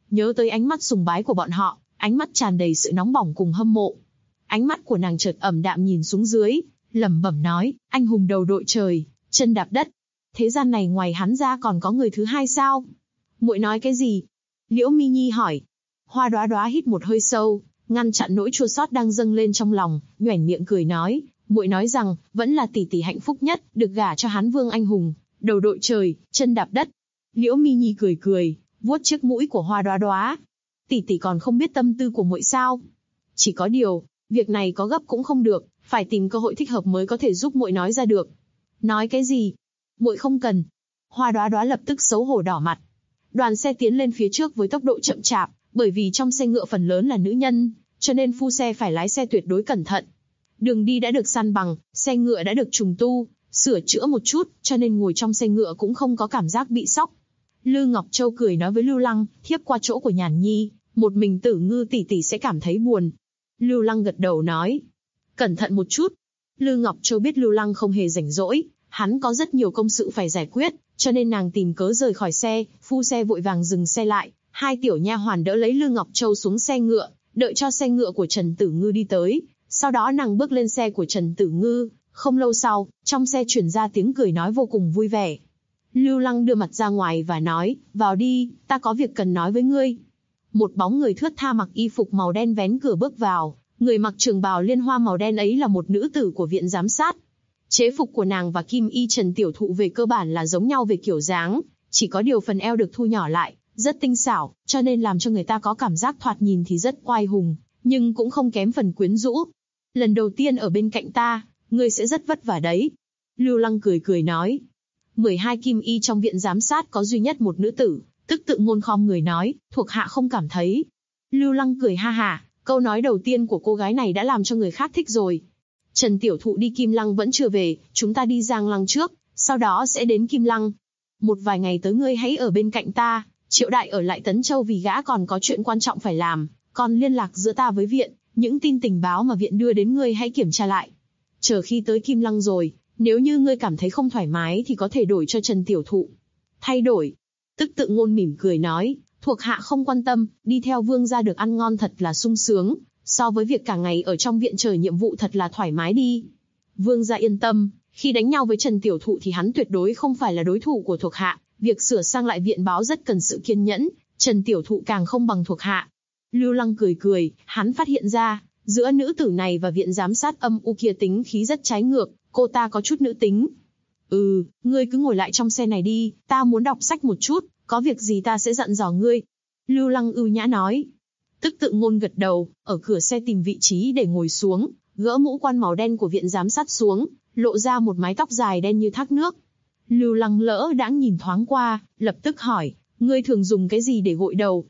nhớ tới ánh mắt sùng bái của bọn họ, ánh mắt tràn đầy sự nóng bỏng cùng hâm mộ. Ánh mắt của nàng chợt ẩm đạm nhìn xuống dưới, lẩm bẩm nói, anh hùng đầu đội trời, chân đạp đất. Thế gian này ngoài hắn ra còn có người thứ hai sao? Muội nói cái gì? Liễu Mi Nhi hỏi. Hoa Đóa Đóa hít một hơi sâu, ngăn chặn nỗi chua xót đang dâng lên trong lòng, nhoẻn miệng cười nói, muội nói rằng, vẫn là tỷ tỷ hạnh phúc nhất, được gả cho Hán Vương anh hùng, đầu đội trời, chân đạp đất. Liễu Mi Nhi cười cười, vuốt chiếc mũi của Hoa Đóa Đóa. Tỷ tỷ còn không biết tâm tư của muội sao? Chỉ có điều, việc này có gấp cũng không được, phải tìm cơ hội thích hợp mới có thể giúp muội nói ra được. Nói cái gì? Muội không cần. Hoa Đóa Đóa lập tức xấu hổ đỏ mặt. Đoàn xe tiến lên phía trước với tốc độ chậm chạp, bởi vì trong xe ngựa phần lớn là nữ nhân, cho nên phu xe phải lái xe tuyệt đối cẩn thận. Đường đi đã được san bằng, xe ngựa đã được trùng tu, sửa chữa một chút, cho nên ngồi trong xe ngựa cũng không có cảm giác bị sóc. Lư Ngọc Châu cười nói với Lưu Lăng, thiếp qua chỗ của Nhàn Nhi, một mình Tử Ngư tỷ tỷ sẽ cảm thấy buồn. Lưu Lăng gật đầu nói, cẩn thận một chút. Lư Ngọc Châu biết Lưu Lăng không hề rảnh rỗi, hắn có rất nhiều công sự phải giải quyết, cho nên nàng tìm cớ rời khỏi xe, phu xe vội vàng dừng xe lại, hai tiểu nha hoàn đỡ lấy Lư Ngọc Châu xuống xe ngựa, đợi cho xe ngựa của Trần Tử Ngư đi tới, sau đó nàng bước lên xe của Trần Tử Ngư, không lâu sau, trong xe truyền ra tiếng cười nói vô cùng vui vẻ. Lưu Lăng đưa mặt ra ngoài và nói, vào đi, ta có việc cần nói với ngươi. Một bóng người thướt tha mặc y phục màu đen vén cửa bước vào, người mặc trường bào liên hoa màu đen ấy là một nữ tử của viện giám sát. Chế phục của nàng và Kim Y Trần Tiểu Thụ về cơ bản là giống nhau về kiểu dáng, chỉ có điều phần eo được thu nhỏ lại, rất tinh xảo, cho nên làm cho người ta có cảm giác thoạt nhìn thì rất oai hùng, nhưng cũng không kém phần quyến rũ. Lần đầu tiên ở bên cạnh ta, ngươi sẽ rất vất vả đấy. Lưu Lăng cười cười nói. 12 Kim Y trong viện giám sát có duy nhất một nữ tử, tức Tự Ngôn khom người nói, thuộc hạ không cảm thấy. Lưu Lăng cười ha hả, câu nói đầu tiên của cô gái này đã làm cho người khác thích rồi. Trần Tiểu Thụ đi Kim Lăng vẫn chưa về, chúng ta đi Giang Lăng trước, sau đó sẽ đến Kim Lăng. Một vài ngày tới ngươi hãy ở bên cạnh ta, Triệu Đại ở lại Tấn Châu vì gã còn có chuyện quan trọng phải làm, còn liên lạc giữa ta với viện, những tin tình báo mà viện đưa đến ngươi hãy kiểm tra lại. Chờ khi tới Kim Lăng rồi, nếu như ngươi cảm thấy không thoải mái thì có thể đổi cho Trần Tiểu Thụ. Thay đổi. Tức Tự Ngôn mỉm cười nói, thuộc hạ không quan tâm, đi theo vương gia được ăn ngon thật là sung sướng, so với việc cả ngày ở trong viện chờ nhiệm vụ thật là thoải mái đi. Vương gia yên tâm, khi đánh nhau với Trần Tiểu Thụ thì hắn tuyệt đối không phải là đối thủ của thuộc hạ, việc sửa sang lại viện báo rất cần sự kiên nhẫn, Trần Tiểu Thụ càng không bằng thuộc hạ. Lưu Lăng cười cười, hắn phát hiện ra, giữa nữ tử này và viện giám sát âm u kia tính khí rất trái ngược, cô ta có chút nữ tính. Ngươi cứ ngồi lại trong xe này đi, ta muốn đọc sách một chút, có việc gì ta sẽ dặn dò ngươi. Lưu Lăng ưu nhã nói. Tức Tự Ngôn gật đầu, ở cửa xe tìm vị trí để ngồi xuống, gỡ mũ quan màu đen của viện giám sát xuống, lộ ra một mái tóc dài đen như thác nước. Lưu Lăng lỡ đãng nhìn thoáng qua, lập tức hỏi, ngươi thường dùng cái gì để gội đầu?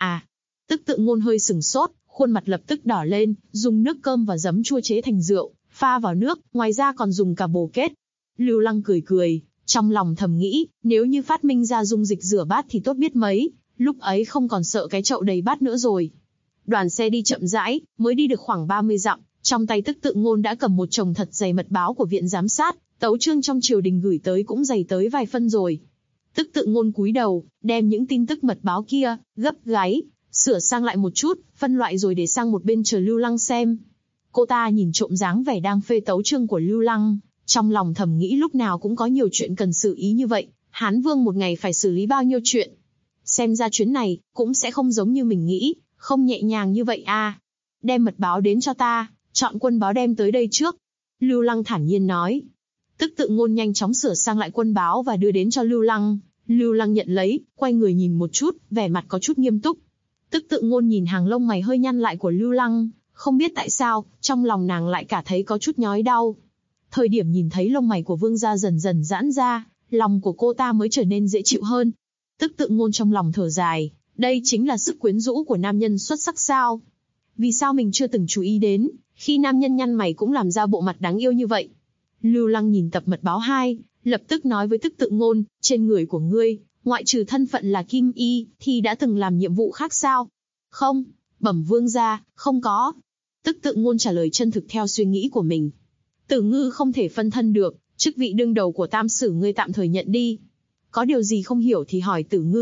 Tức Tự Ngôn hơi sừng sốt, khuôn mặt lập tức đỏ lên, dùng nước cơm và giấm chua chế thành rượu, pha vào nước, ngoài ra còn dùng cả bồ kết. Lưu Lăng cười cười, trong lòng thầm nghĩ, nếu như phát minh ra dung dịch rửa bát thì tốt biết mấy, lúc ấy không còn sợ cái chậu đầy bát nữa rồi. Đoàn xe đi chậm rãi, mới đi được khoảng 30 dặm, trong tay Tức Tự Ngôn đã cầm một chồng thật dày mật báo của viện giám sát, tấu chương trong triều đình gửi tới cũng dày tới vài phân rồi. Tức Tự Ngôn cúi đầu, đem những tin tức mật báo kia, gấp gáy, sửa sang lại một chút, phân loại rồi để sang một bên chờ Lưu Lăng xem. Cô ta nhìn trộm dáng vẻ đang phê tấu chương của Lưu Lăng, trong lòng thầm nghĩ lúc nào cũng có nhiều chuyện cần xử ý như vậy, Hán Vương một ngày phải xử lý bao nhiêu chuyện. Xem ra chuyến này, cũng sẽ không giống như mình nghĩ, không nhẹ nhàng như vậy à. Đem mật báo đến cho ta, chọn quân báo đem tới đây trước. Lưu Lăng thản nhiên nói. Tức Tự Ngôn nhanh chóng sửa sang lại quân báo và đưa đến cho Lưu Lăng. Lưu Lăng nhận lấy, quay người nhìn một chút, vẻ mặt có chút nghiêm túc. Tức Tự Ngôn nhìn hàng lông mày hơi nhăn lại của Lưu Lăng, không biết tại sao, trong lòng nàng lại cả thấy có chút nhói đau. Thời điểm nhìn thấy lông mày của vương gia dần dần giãn ra, lòng của cô ta mới trở nên dễ chịu hơn. Tức Tự Ngôn trong lòng thở dài, đây chính là sức quyến rũ của nam nhân xuất sắc sao? Vì sao mình chưa từng chú ý đến, khi nam nhân nhăn mày cũng làm ra bộ mặt đáng yêu như vậy? Lưu Lăng nhìn tập mật báo 2, lập tức nói với Tức Tự Ngôn, trên người của ngươi, ngoại trừ thân phận là Kim Y, thì đã từng làm nhiệm vụ khác sao? Không, bẩm vương gia, không có. Tức Tự Ngôn trả lời chân thực theo suy nghĩ của mình. Tử Ngư không thể phân thân được, chức vị đương đầu của Tam Sử ngươi tạm thời nhận đi. Có điều gì không hiểu thì hỏi Tử Ngư,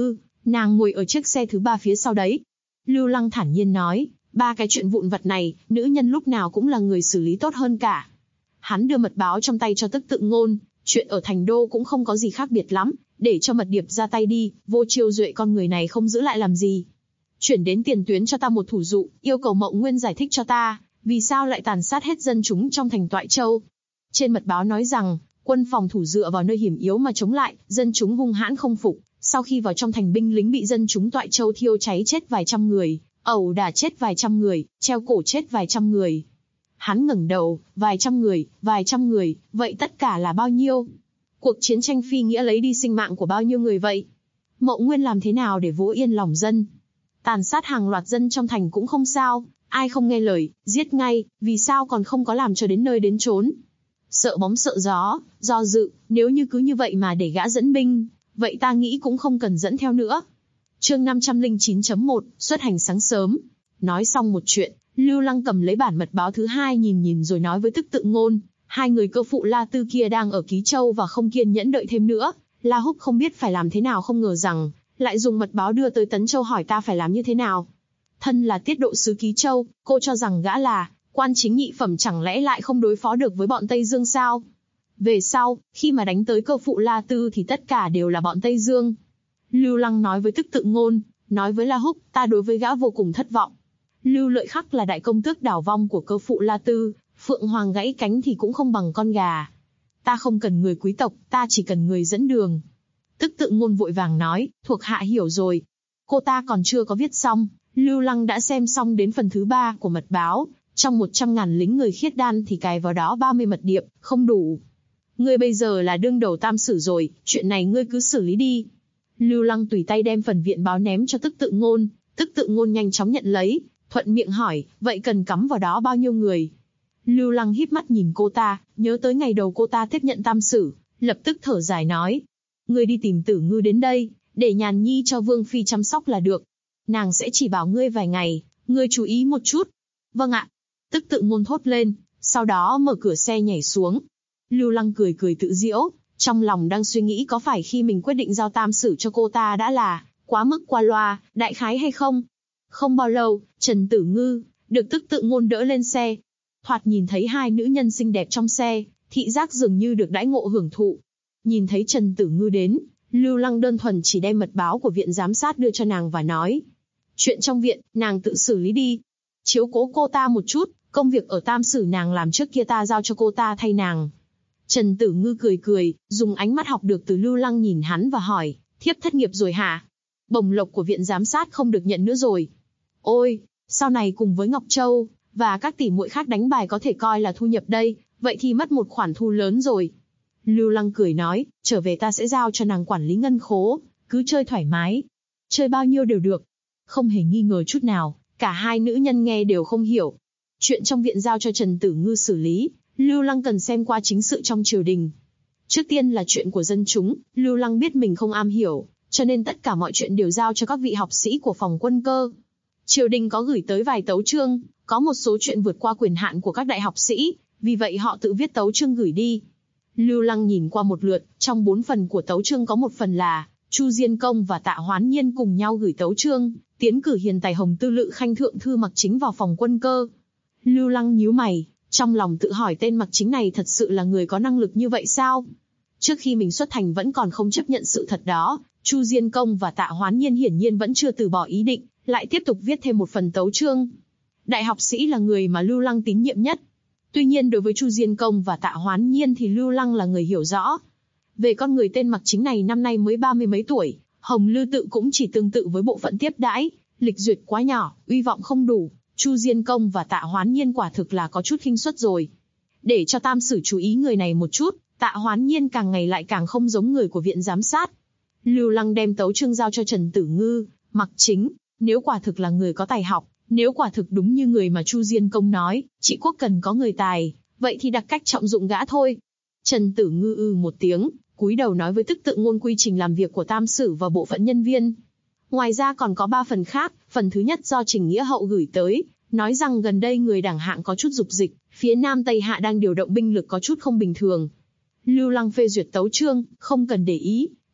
Nàng ngồi ở chiếc xe thứ 3 phía sau đấy. Lưu Lăng thản nhiên nói, 3 cái chuyện vụn vặt này, nữ nhân lúc nào cũng là người xử lý tốt hơn cả. Hắn đưa mật báo trong tay cho Tức Tự Ngôn, chuyện ở thành đô cũng không có gì khác biệt lắm, để cho Mật Điệp ra tay đi, Vô Chiêu Duệ con người này không giữ lại làm gì. Chuyển đến tiền tuyến cho ta một thủ dụ, yêu cầu Mộng Nguyên giải thích cho ta, vì sao lại tàn sát hết dân chúng trong thành Toại Châu. Trên mật báo nói rằng, quân phòng thủ dựa vào nơi hiểm yếu mà chống lại, dân chúng hung hãn không phục, sau khi vào trong thành binh lính bị dân chúng Toại Châu thiêu cháy chết vài trăm người, ẩu đả chết vài trăm người, treo cổ chết vài trăm người. Hắn ngẩng đầu, vài trăm người, vậy tất cả là bao nhiêu? Cuộc chiến tranh phi nghĩa lấy đi sinh mạng của bao nhiêu người vậy? Mộng Nguyên làm thế nào để vỗ yên lòng dân? Tàn sát hàng loạt dân trong thành cũng không sao, ai không nghe lời, giết ngay, vì sao còn không có làm cho đến nơi đến chốn? Sợ bóng sợ gió, do dự, nếu như cứ như vậy mà để gã dẫn binh, vậy ta nghĩ cũng không cần dẫn theo nữa. Chương 509.1, xuất hành sáng sớm. Nói xong một chuyện, Lưu Lăng cầm lấy bản mật báo thứ 2 nhìn rồi nói với Tức Tự Ngôn, 2 người cơ phụ La Tư kia đang ở Ký Châu và không kiên nhẫn đợi thêm nữa. La Húc không biết phải làm thế nào, không ngờ rằng lại dùng mật báo đưa tới Tấn Châu hỏi ta phải làm như thế nào. Thân là tiết độ sứ Ký Châu, cô cho rằng gã là quan chính nhị phẩm, chẳng lẽ lại không đối phó được với bọn Tây Dương sao? Về sau, khi mà đánh tới cơ phụ La Tư thì tất cả đều là bọn Tây Dương. Lưu Lăng nói với Tức Tự Ngôn, nói với La Húc, ta đối với gã vô cùng thất vọng. Lưu Lợi Khắc là đại công tước đảo vong của cơ phụ La Tư, phượng hoàng gãy cánh thì cũng không bằng con gà. Ta không cần người quý tộc, ta chỉ cần người dẫn đường. Tức Tự Ngôn vội vàng nói, thuộc hạ hiểu rồi. Cô ta còn chưa có viết xong, Lưu Lăng đã xem xong đến phần thứ 3 của mật báo. Trong 100.000 lính người khiết đan thì cài vào đó 30 mật điệp, không đủ. Ngươi bây giờ là đương đầu tam sử rồi, chuyện này ngươi cứ xử lý đi. Lưu Lăng tùy tay đem phần viện báo ném cho Tức Tự Ngôn. Tức Tự Ngôn nhanh chóng nhận lấy, thuận miệng hỏi, vậy cần cắm vào đó bao nhiêu người? Lưu Lăng híp mắt nhìn cô ta, nhớ tới ngày đầu cô ta tiếp nhận tam sử, lập tức thở dài nói, ngươi đi tìm Tử Ngư đến đây, để Nhàn Nhi cho Vương Phi chăm sóc là được. Nàng sẽ chỉ bảo ngươi vài ngày, ngươi chú ý một chút. Vâng ạ. Tức Tự Ngôn thốt lên, sau đó mở cửa xe nhảy xuống. Lưu Lăng cười cười tự giễu, trong lòng đang suy nghĩ có phải khi mình quyết định giao tam sử cho cô ta đã là quá mức qua loa, đại khái hay không? Không bao lâu, Trần Tử Ngư được Tức Tự Ngôn đỡ lên xe. Thoạt nhìn thấy 2 nữ nhân xinh đẹp trong xe, thị giác dường như được đãi ngộ hưởng thụ. Nhìn thấy Trần Tử Ngư đến, Lưu Lăng đơn thuần chỉ đem mật báo của viện giám sát đưa cho nàng và nói, chuyện trong viện, nàng tự xử lý đi. Chiếu cố cô ta một chút, công việc ở tam sử nàng làm trước kia ta giao cho cô ta thay nàng. Trần Tử Ngư cười cười, dùng ánh mắt học được từ Lưu Lăng nhìn hắn và hỏi, thiếp thất nghiệp rồi hả? Bổng lộc của viện giám sát không được nhận nữa rồi. Ôi, sau này cùng với Ngọc Châu và các tỷ muội khác đánh bài có thể coi là thu nhập đây, vậy thì mất một khoản thu lớn rồi. Lưu Lăng cười nói, trở về ta sẽ giao cho nàng quản lý ngân khố, cứ chơi thoải mái. Chơi bao nhiêu đều được. Không hề nghi ngờ chút nào, cả 2 nữ nhân nghe đều không hiểu. Chuyện trong viện giao cho Trần Tử Ngư xử lý, Lưu Lăng cần xem qua chính sự trong triều đình. Trước tiên là chuyện của dân chúng, Lưu Lăng biết mình không am hiểu, cho nên tất cả mọi chuyện đều giao cho các vị học sĩ của phòng quân cơ. Triều đình có gửi tới vài tấu chương, có một số chuyện vượt qua quyền hạn của các đại học sĩ, vì vậy họ tự viết tấu chương gửi đi. Lưu Lăng nhìn qua một lượt, trong 4 phần của tấu chương có một phần là Chu Diên Công và Tạ Hoán Nhiên cùng nhau gửi tấu chương, tiến cử hiền tài Hồng Tư Lự Khanh thượng thư Mặc Chính vào phòng quân cơ. Lưu Lăng nhíu mày, trong lòng tự hỏi tên Mặc Chính này thật sự là người có năng lực như vậy sao? Trước khi mình xuất thành vẫn còn không chấp nhận sự thật đó, Chu Diên Công và Tạ Hoán Nhiên hiển nhiên vẫn chưa từ bỏ ý định, lại tiếp tục viết thêm một phần tấu chương. Đại học sĩ là người mà Lưu Lăng tín nhiệm nhất. Tuy nhiên đối với Chu Diên Công và Tạ Hoán Nhiên thì Lưu Lăng là người hiểu rõ. Về con người tên Mặc Chính này năm nay mới 30 mấy tuổi, Hồng Lư Tự cũng chỉ tương tự với bộ phận tiếp đãi, lịch duyệt quá nhỏ, uy vọng không đủ. Chu Diên Công và Tạ Hoán Nhiên quả thực là có chút khinh suất rồi. Để cho tam sử chú ý người này một chút, Tạ Hoán Nhiên càng ngày lại càng không giống người của viện giám sát. Lưu Lăng đem tấu chương giao cho Trần Tử Ngư, Mặc Chính, nếu quả thực là người có tài học, nếu quả thực đúng như người mà Chu Diên Công nói, trị quốc cần có người tài, vậy thì đặc cách trọng dụng gã thôi. Trần Tử Ngư một tiếng, cúi đầu nói với Tức Tự Ngôn quy trình làm việc của tam sử và bộ phận nhân viên. Ngoài ra còn có 3 phần khác, phần thứ nhất do Trình Nghĩa Hậu gửi tới, nói rằng gần đây người đảng hạng có chút dục dịch, phía Nam Tây Hạ đang điều động binh lực có chút không bình thường. Lưu Lăng phê duyệt tấu chương, không cần để ý,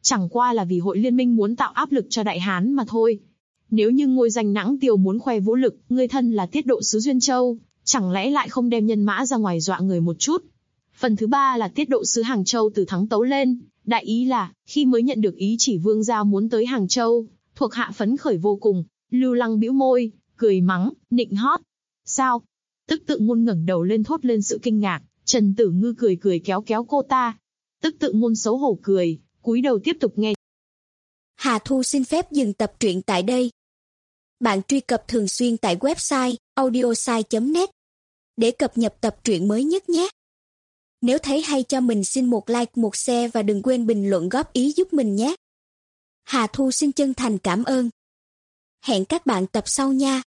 Chẳng qua là vì hội liên minh muốn tạo áp lực cho Đại Hán mà thôi. Nếu như ngôi danh Nãng Tiều muốn khoe vũ lực, ngươi thân là tiết độ sứ Duyên Châu, chẳng lẽ lại không đem nhân mã ra ngoài dọa người một chút? Phần thứ ba là tiết độ sứ Hàng Châu từ thắng tấu lên, đại ý là, khi mới nhận được ý chỉ vương gia muốn tới Hàng Châu, thuộc hạ phấn khởi vô cùng. Lưu Lăng bĩu môi, cười mắng, nịnh hót. Sao? Tức Tự Ngôn ngẩng đầu lên thốt lên sự kinh ngạc, Trần Tử Ngư cười cười kéo kéo cô ta. Tức Tự Ngôn xấu hổ cười, cúi đầu tiếp tục nghe. Hà Thu xin phép dừng tập truyện tại đây. Bạn truy cập thường xuyên tại website audiosai.net để cập nhật tập truyện mới nhất nhé. Nếu thấy hay cho mình xin một like, một share và đừng quên bình luận góp ý giúp mình nhé. Hà Thu xin chân thành cảm ơn. Hẹn các bạn tập sau nha.